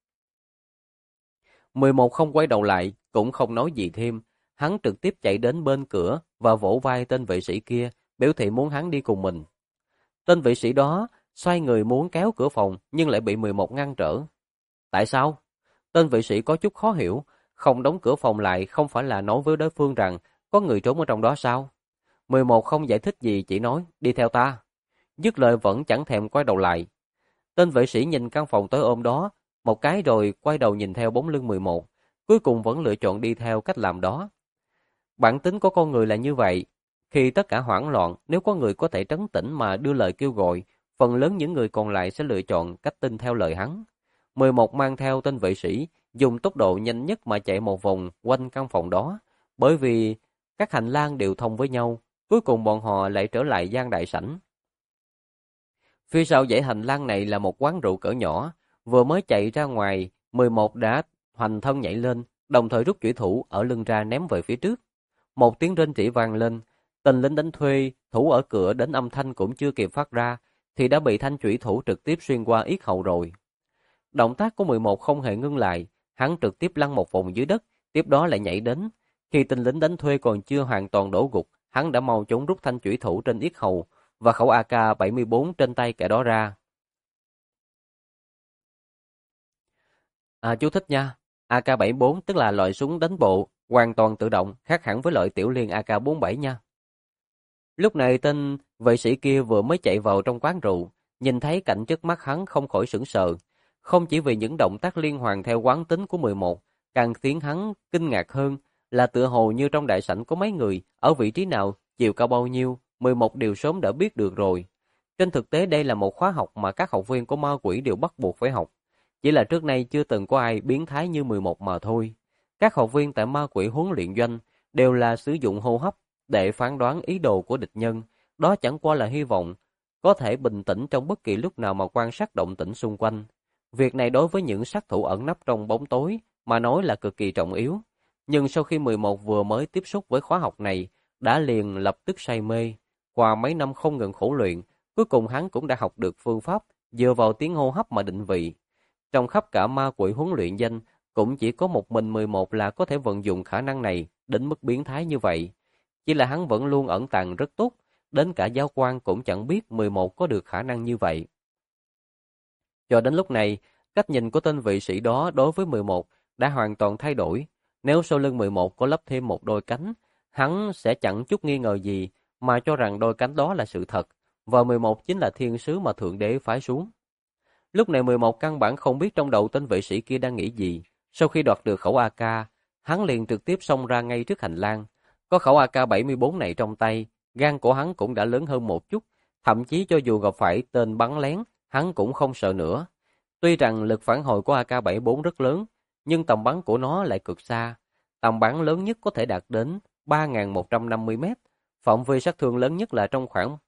11 không quay đầu lại, cũng không nói gì thêm. Hắn trực tiếp chạy đến bên cửa và vỗ vai tên vệ sĩ kia, biểu thị muốn hắn đi cùng mình. Tên vệ sĩ đó xoay người muốn kéo cửa phòng nhưng lại bị 11 ngăn trở. Tại sao? Tên vệ sĩ có chút khó hiểu, không đóng cửa phòng lại không phải là nói với đối phương rằng có người trốn ở trong đó sao? 11 không giải thích gì, chỉ nói đi theo ta. Dứt lời vẫn chẳng thèm quay đầu lại. Tên vệ sĩ nhìn căn phòng tối ôm đó một cái rồi quay đầu nhìn theo bóng lưng 11, cuối cùng vẫn lựa chọn đi theo cách làm đó. Bản tính của con người là như vậy. Khi tất cả hoảng loạn, nếu có người có thể trấn tĩnh mà đưa lời kêu gọi, phần lớn những người còn lại sẽ lựa chọn cách tin theo lời hắn. 11 mang theo tên vệ sĩ, dùng tốc độ nhanh nhất mà chạy một vòng quanh căn phòng đó, bởi vì các hành lang đều thông với nhau. Cuối cùng bọn họ lại trở lại gian đại sảnh. Phía sau dãy hành lang này là một quán rượu cỡ nhỏ. Vừa mới chạy ra ngoài, 11 đã hoành thân nhảy lên, đồng thời rút chủy thủ ở lưng ra ném về phía trước. Một tiếng rên rỉ vang lên, tên lính đánh thuê thủ ở cửa đến âm thanh cũng chưa kịp phát ra thì đã bị thanh chủy thủ trực tiếp xuyên qua yết hầu rồi. Động tác của 11 không hề ngưng lại, hắn trực tiếp lăn một vòng dưới đất, tiếp đó lại nhảy đến. Khi tên lính đánh thuê còn chưa hoàn toàn đổ gục, hắn đã mau chóng rút thanh chủy thủ trên yết hầu và khẩu AK-74 trên tay kẻ đó ra. Chú thích nha, AK-74 tức là loại súng đánh bộ, hoàn toàn tự động, khác hẳn với loại tiểu liên AK-47 nha. Lúc này tên vệ sĩ kia vừa mới chạy vào trong quán rượu, nhìn thấy cảnh trước mắt hắn không khỏi sửng sờ. Không chỉ vì những động tác liên hoàn theo quán tính của 11, càng khiến hắn kinh ngạc hơn là tựa hồ như trong đại sảnh có mấy người, ở vị trí nào, chiều cao bao nhiêu, 11 đều sớm đã biết được rồi. Trên thực tế đây là một khóa học mà các học viên của ma quỷ đều bắt buộc phải học. Chỉ là trước nay chưa từng có ai biến thái như 11 mà thôi. Các học viên tại ma quỷ huấn luyện doanh đều là sử dụng hô hấp để phán đoán ý đồ của địch nhân. Đó chẳng qua là hy vọng có thể bình tĩnh trong bất kỳ lúc nào mà quan sát động tĩnh xung quanh. Việc này đối với những sát thủ ẩn nấp trong bóng tối mà nói là cực kỳ trọng yếu. Nhưng sau khi 11 vừa mới tiếp xúc với khóa học này, đã liền lập tức say mê. Qua mấy năm không ngừng khổ luyện, cuối cùng hắn cũng đã học được phương pháp dựa vào tiếng hô hấp mà định vị. Trong khắp cả ma quỷ huấn luyện danh, cũng chỉ có một mình 11 là có thể vận dụng khả năng này đến mức biến thái như vậy. Chỉ là hắn vẫn luôn ẩn tàng rất tốt, đến cả giáo quan cũng chẳng biết 11 có được khả năng như vậy. Cho đến lúc này, cách nhìn của tên vị sĩ đó đối với 11 đã hoàn toàn thay đổi. Nếu sau lưng 11 có lắp thêm một đôi cánh, hắn sẽ chẳng chút nghi ngờ gì mà cho rằng đôi cánh đó là sự thật, và 11 chính là thiên sứ mà Thượng Đế phái xuống. Lúc này 11 căn bản không biết trong đầu tên vệ sĩ kia đang nghĩ gì. Sau khi đoạt được khẩu AK, hắn liền trực tiếp xông ra ngay trước hành lang. Có khẩu AK-74 này trong tay, gan của hắn cũng đã lớn hơn một chút. Thậm chí cho dù gặp phải tên bắn lén, hắn cũng không sợ nữa. Tuy rằng lực phản hồi của AK-74 rất lớn, nhưng tầm bắn của nó lại cực xa. Tầm bắn lớn nhất có thể đạt đến 3.150 mét. Phạm vi sát thương lớn nhất là trong khoảng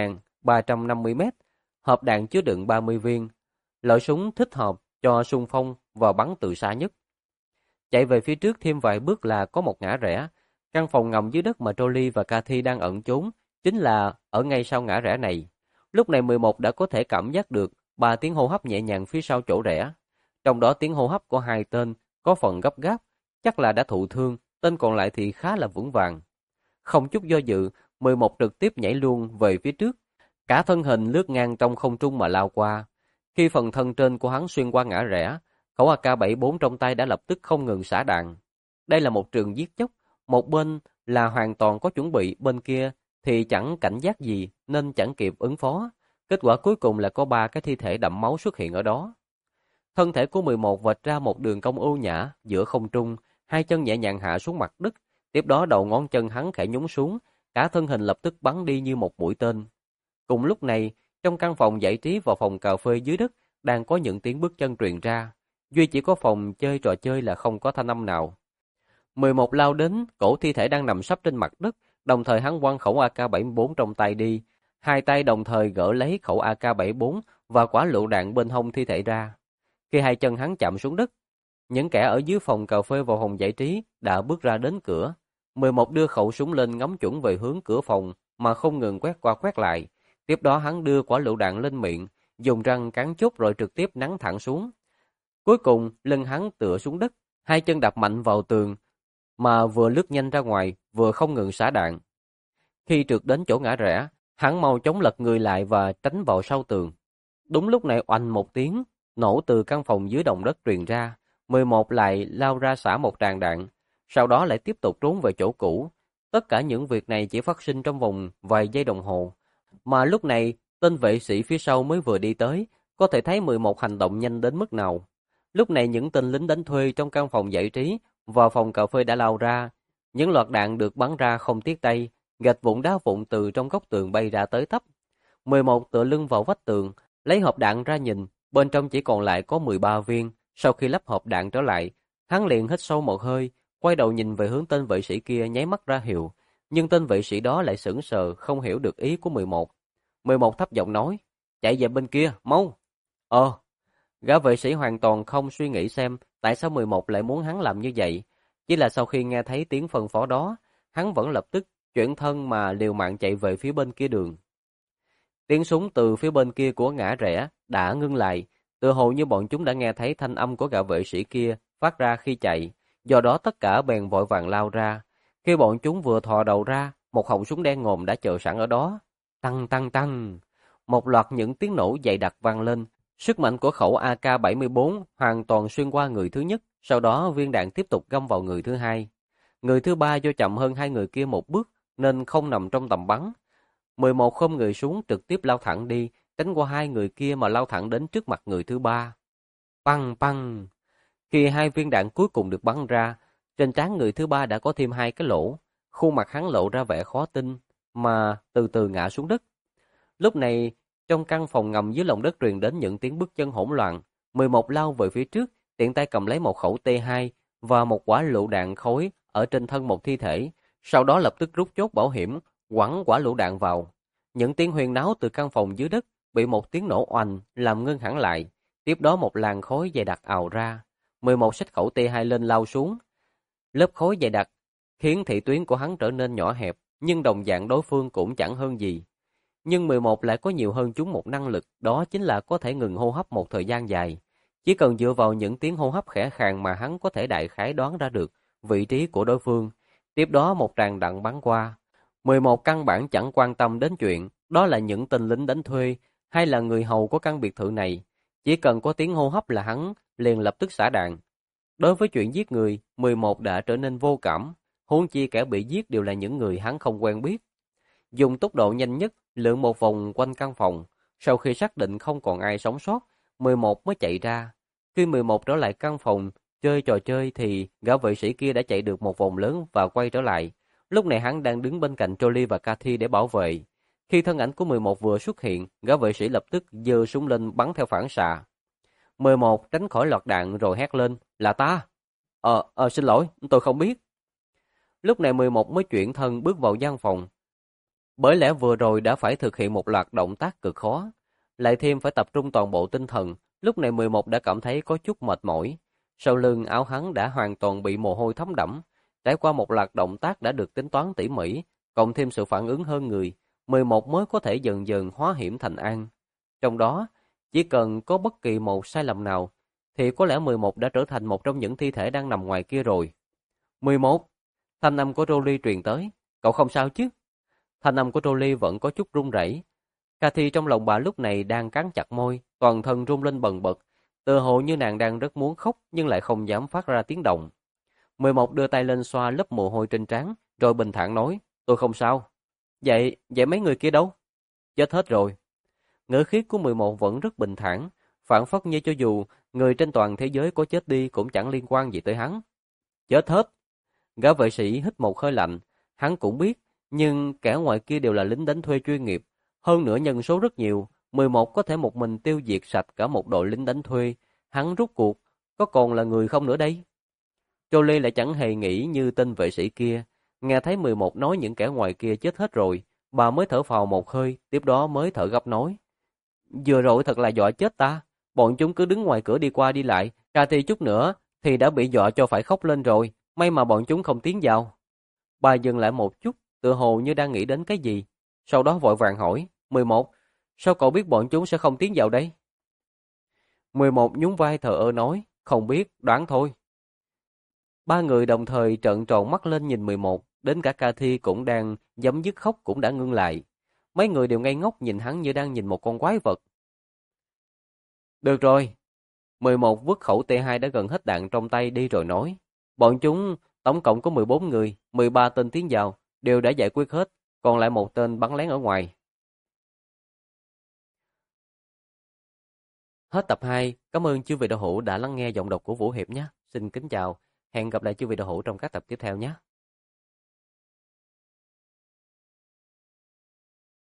1.350 mét. Hộp đạn chứa đựng 30 viên. Loại súng thích hợp cho xung phong và bắn từ xa nhất. Chạy về phía trước thêm vài bước là có một ngã rẽ. Căn phòng ngầm dưới đất mà Trolly và Cathy đang ẩn trốn chính là ở ngay sau ngã rẽ này. Lúc này 11 đã có thể cảm giác được 3 tiếng hô hấp nhẹ nhàng phía sau chỗ rẽ. Trong đó tiếng hô hấp của hai tên có phần gấp gáp, chắc là đã thụ thương, tên còn lại thì khá là vững vàng. Không chút do dự, 11 trực tiếp nhảy luôn về phía trước. Cả thân hình lướt ngang trong không trung mà lao qua. Khi phần thân trên của hắn xuyên qua ngã rẽ, khẩu AK-74 trong tay đã lập tức không ngừng xả đạn. Đây là một trường giết chóc, một bên là hoàn toàn có chuẩn bị, bên kia thì chẳng cảnh giác gì nên chẳng kịp ứng phó. Kết quả cuối cùng là có 3 cái thi thể đẫm máu xuất hiện ở đó. Thân thể của 11 vạch ra một đường cong ưu nhã giữa không trung, hai chân nhẹ nhàng hạ xuống mặt đất, tiếp đó đầu ngón chân hắn khẽ nhún xuống, cả thân hình lập tức bắn đi như một mũi tên. Cùng lúc này, trong căn phòng giải trí và phòng cà phê dưới đất đang có những tiếng bước chân truyền ra. Duy chỉ có phòng chơi trò chơi là không có thanh âm nào. 11 lao đến, cổ thi thể đang nằm sấp trên mặt đất, đồng thời hắn quăng khẩu AK-74 trong tay đi. Hai tay đồng thời gỡ lấy khẩu AK-74 và quả lựu đạn bên hông thi thể ra. Khi hai chân hắn chạm xuống đất, những kẻ ở dưới phòng cà phê và phòng giải trí đã bước ra đến cửa. 11 đưa khẩu súng lên ngắm chuẩn về hướng cửa phòng mà không ngừng quét qua quét lại. Tiếp đó hắn đưa quả lựu đạn lên miệng, dùng răng cắn chốt rồi trực tiếp nắn thẳng xuống. Cuối cùng, lưng hắn tựa xuống đất, hai chân đạp mạnh vào tường, mà vừa lướt nhanh ra ngoài, vừa không ngừng xả đạn. Khi trượt đến chỗ ngã rẽ, hắn mau chóng lật người lại và tránh vào sau tường. Đúng lúc này oanh một tiếng, nổ từ căn phòng dưới động đất truyền ra, 11 lại lao ra xả một tràng đạn, sau đó lại tiếp tục trốn về chỗ cũ. Tất cả những việc này chỉ phát sinh trong vòng vài giây đồng hồ, mà lúc này Tên vệ sĩ phía sau mới vừa đi tới, có thể thấy 11 hành động nhanh đến mức nào. Lúc này những tên lính đánh thuê trong căn phòng giải trí và phòng cà phê đã lao ra. Những loạt đạn được bắn ra không tiếc tay, gạch vụn đá vụn từ trong góc tường bay ra tới tấp. 11 tựa lưng vào vách tường, lấy hộp đạn ra nhìn, bên trong chỉ còn lại có 13 viên. Sau khi lắp hộp đạn trở lại, hắn liền hít sâu một hơi, quay đầu nhìn về hướng tên vệ sĩ kia nháy mắt ra hiệu, nhưng tên vệ sĩ đó lại sững sờ, không hiểu được ý của 11. 11 thấp giọng nói, chạy về bên kia, mau. Gã vệ sĩ hoàn toàn không suy nghĩ xem tại sao 11 lại muốn hắn làm như vậy. Chỉ là sau khi nghe thấy tiếng phân phó đó, hắn vẫn lập tức chuyển thân mà liều mạng chạy về phía bên kia đường. Tiếng súng từ phía bên kia của ngã rẽ đã ngưng lại, tựa hồ như bọn chúng đã nghe thấy thanh âm của gã vệ sĩ kia phát ra khi chạy, do đó tất cả bèn vội vàng lao ra. Khi bọn chúng vừa thò đầu ra, một họng súng đen ngòm đã chờ sẵn ở đó. Tăng tăng tăng, một loạt những tiếng nổ dày đặc vang lên. Sức mạnh của khẩu AK-74 hoàn toàn xuyên qua người thứ nhất, sau đó viên đạn tiếp tục găm vào người thứ hai. Người thứ ba do chậm hơn hai người kia một bước nên không nằm trong tầm bắn. 11 khom người xuống trực tiếp lao thẳng đi, tránh qua hai người kia mà lao thẳng đến trước mặt người thứ ba. Păng păng. Khi hai viên đạn cuối cùng được bắn ra, trên trán người thứ ba đã có thêm hai cái lỗ. Khuôn mặt hắn lộ ra vẻ khó tin, mà từ từ ngã xuống đất. Lúc này, trong căn phòng ngầm dưới lòng đất truyền đến những tiếng bước chân hỗn loạn. 11 lao về phía trước, tiện tay cầm lấy một khẩu T2 và một quả lựu đạn khối ở trên thân một thi thể. Sau đó lập tức rút chốt bảo hiểm, quẳng quả lựu đạn vào. Những tiếng huyên náo từ căn phòng dưới đất bị một tiếng nổ oanh làm ngưng hẳn lại. Tiếp đó một làn khói dày đặc ào ra. 11 xách khẩu T2 lên lao xuống. Lớp khói dày đặc khiến thị tuyến của hắn trở nên nhỏ hẹp, nhưng đồng dạng đối phương cũng chẳng hơn gì. Nhưng 11 lại có nhiều hơn chúng một năng lực, đó chính là có thể ngừng hô hấp một thời gian dài. Chỉ cần dựa vào những tiếng hô hấp khẽ khàng mà hắn có thể đại khái đoán ra được vị trí của đối phương. Tiếp đó một tràng đạn bắn qua. 11 căn bản chẳng quan tâm đến chuyện đó là những tên lính đánh thuê hay là người hầu của căn biệt thự này. Chỉ cần có tiếng hô hấp là hắn liền lập tức xả đạn. Đối với chuyện giết người, 11 đã trở nên vô cảm, huống chi kẻ bị giết đều là những người hắn không quen biết. Dùng tốc độ nhanh nhất, lượn một vòng quanh căn phòng, sau khi xác định không còn ai sống sót, 11 mới chạy ra. Khi 11 trở lại căn phòng, chơi trò chơi thì gã vệ sĩ kia đã chạy được một vòng lớn và quay trở lại. Lúc này hắn đang đứng bên cạnh Jolie và Cathy để bảo vệ. Khi thân ảnh của 11 vừa xuất hiện, gã vệ sĩ lập tức giơ súng lên bắn theo phản xạ. 11 tránh khỏi loạt đạn rồi hét lên, là ta. Xin lỗi, tôi không biết. Lúc này 11 mới chuyển thân bước vào gian phòng. Bởi lẽ vừa rồi đã phải thực hiện một loạt động tác cực khó, lại thêm phải tập trung toàn bộ tinh thần, lúc này 11 đã cảm thấy có chút mệt mỏi. Sau lưng áo hắn đã hoàn toàn bị mồ hôi thấm đẫm, trải qua một loạt động tác đã được tính toán tỉ mỉ, cộng thêm sự phản ứng hơn người, 11 mới có thể dần dần hóa hiểm thành an. Trong đó, chỉ cần có bất kỳ một sai lầm nào, thì có lẽ 11 đã trở thành một trong những thi thể đang nằm ngoài kia rồi. 11. Thanh âm của Rolly truyền tới. Cậu không sao chứ? Thanh âm của Rolly vẫn có chút run rẩy. Cathy trong lòng bà lúc này đang cắn chặt môi, toàn thân run lên bần bật, tựa hồ như nàng đang rất muốn khóc nhưng lại không dám phát ra tiếng động. 11 đưa tay lên xoa lớp mồ hôi trên trán, rồi bình thản nói, tôi không sao. Vậy mấy người kia đâu? Chết hết rồi. Ngữ khí của 11 vẫn rất bình thản, phảng phất như cho dù người trên toàn thế giới có chết đi cũng chẳng liên quan gì tới hắn. Chết hết. Gã vệ sĩ hít một hơi lạnh, hắn cũng biết, nhưng kẻ ngoài kia đều là lính đánh thuê chuyên nghiệp, hơn nữa nhân số rất nhiều, 11 có thể một mình tiêu diệt sạch cả một đội lính đánh thuê, hắn rút cuộc có còn là người không nữa đây? Jolie lại chẳng hề nghĩ như tên vệ sĩ kia, nghe thấy 11 nói những kẻ ngoài kia chết hết rồi, bà mới thở phào một hơi, tiếp đó mới thở gấp nói. Vừa rồi thật là dọa chết ta, bọn chúng cứ đứng ngoài cửa đi qua đi lại, ra thì chút nữa thì đã bị dọa cho phải khóc lên rồi, may mà bọn chúng không tiến vào. Bà dừng lại một chút, tựa hồ như đang nghĩ đến cái gì, sau đó vội vàng hỏi, 11, sao cậu biết bọn chúng sẽ không tiến vào đây? 11 nhún vai thờ ơ nói, không biết, đoán thôi. Ba người đồng thời trợn tròn mắt lên nhìn 11, đến cả Cathy cũng đang giấm dứt khóc cũng đã ngưng lại. Mấy người đều ngây ngốc nhìn hắn như đang nhìn một con quái vật. Được rồi. 11 vứt khẩu T2 đã gần hết đạn trong tay đi rồi nói. Bọn chúng tổng cộng có 14 người, 13 tên tiến vào, đều đã giải quyết hết, còn lại một tên bắn lén ở ngoài. Hết tập 2. Cảm ơn chư vị đạo hữu đã lắng nghe giọng đọc của Vũ Hiệp nhé. Xin kính chào. Hẹn gặp lại chư vị đạo hữu trong các tập tiếp theo nhé.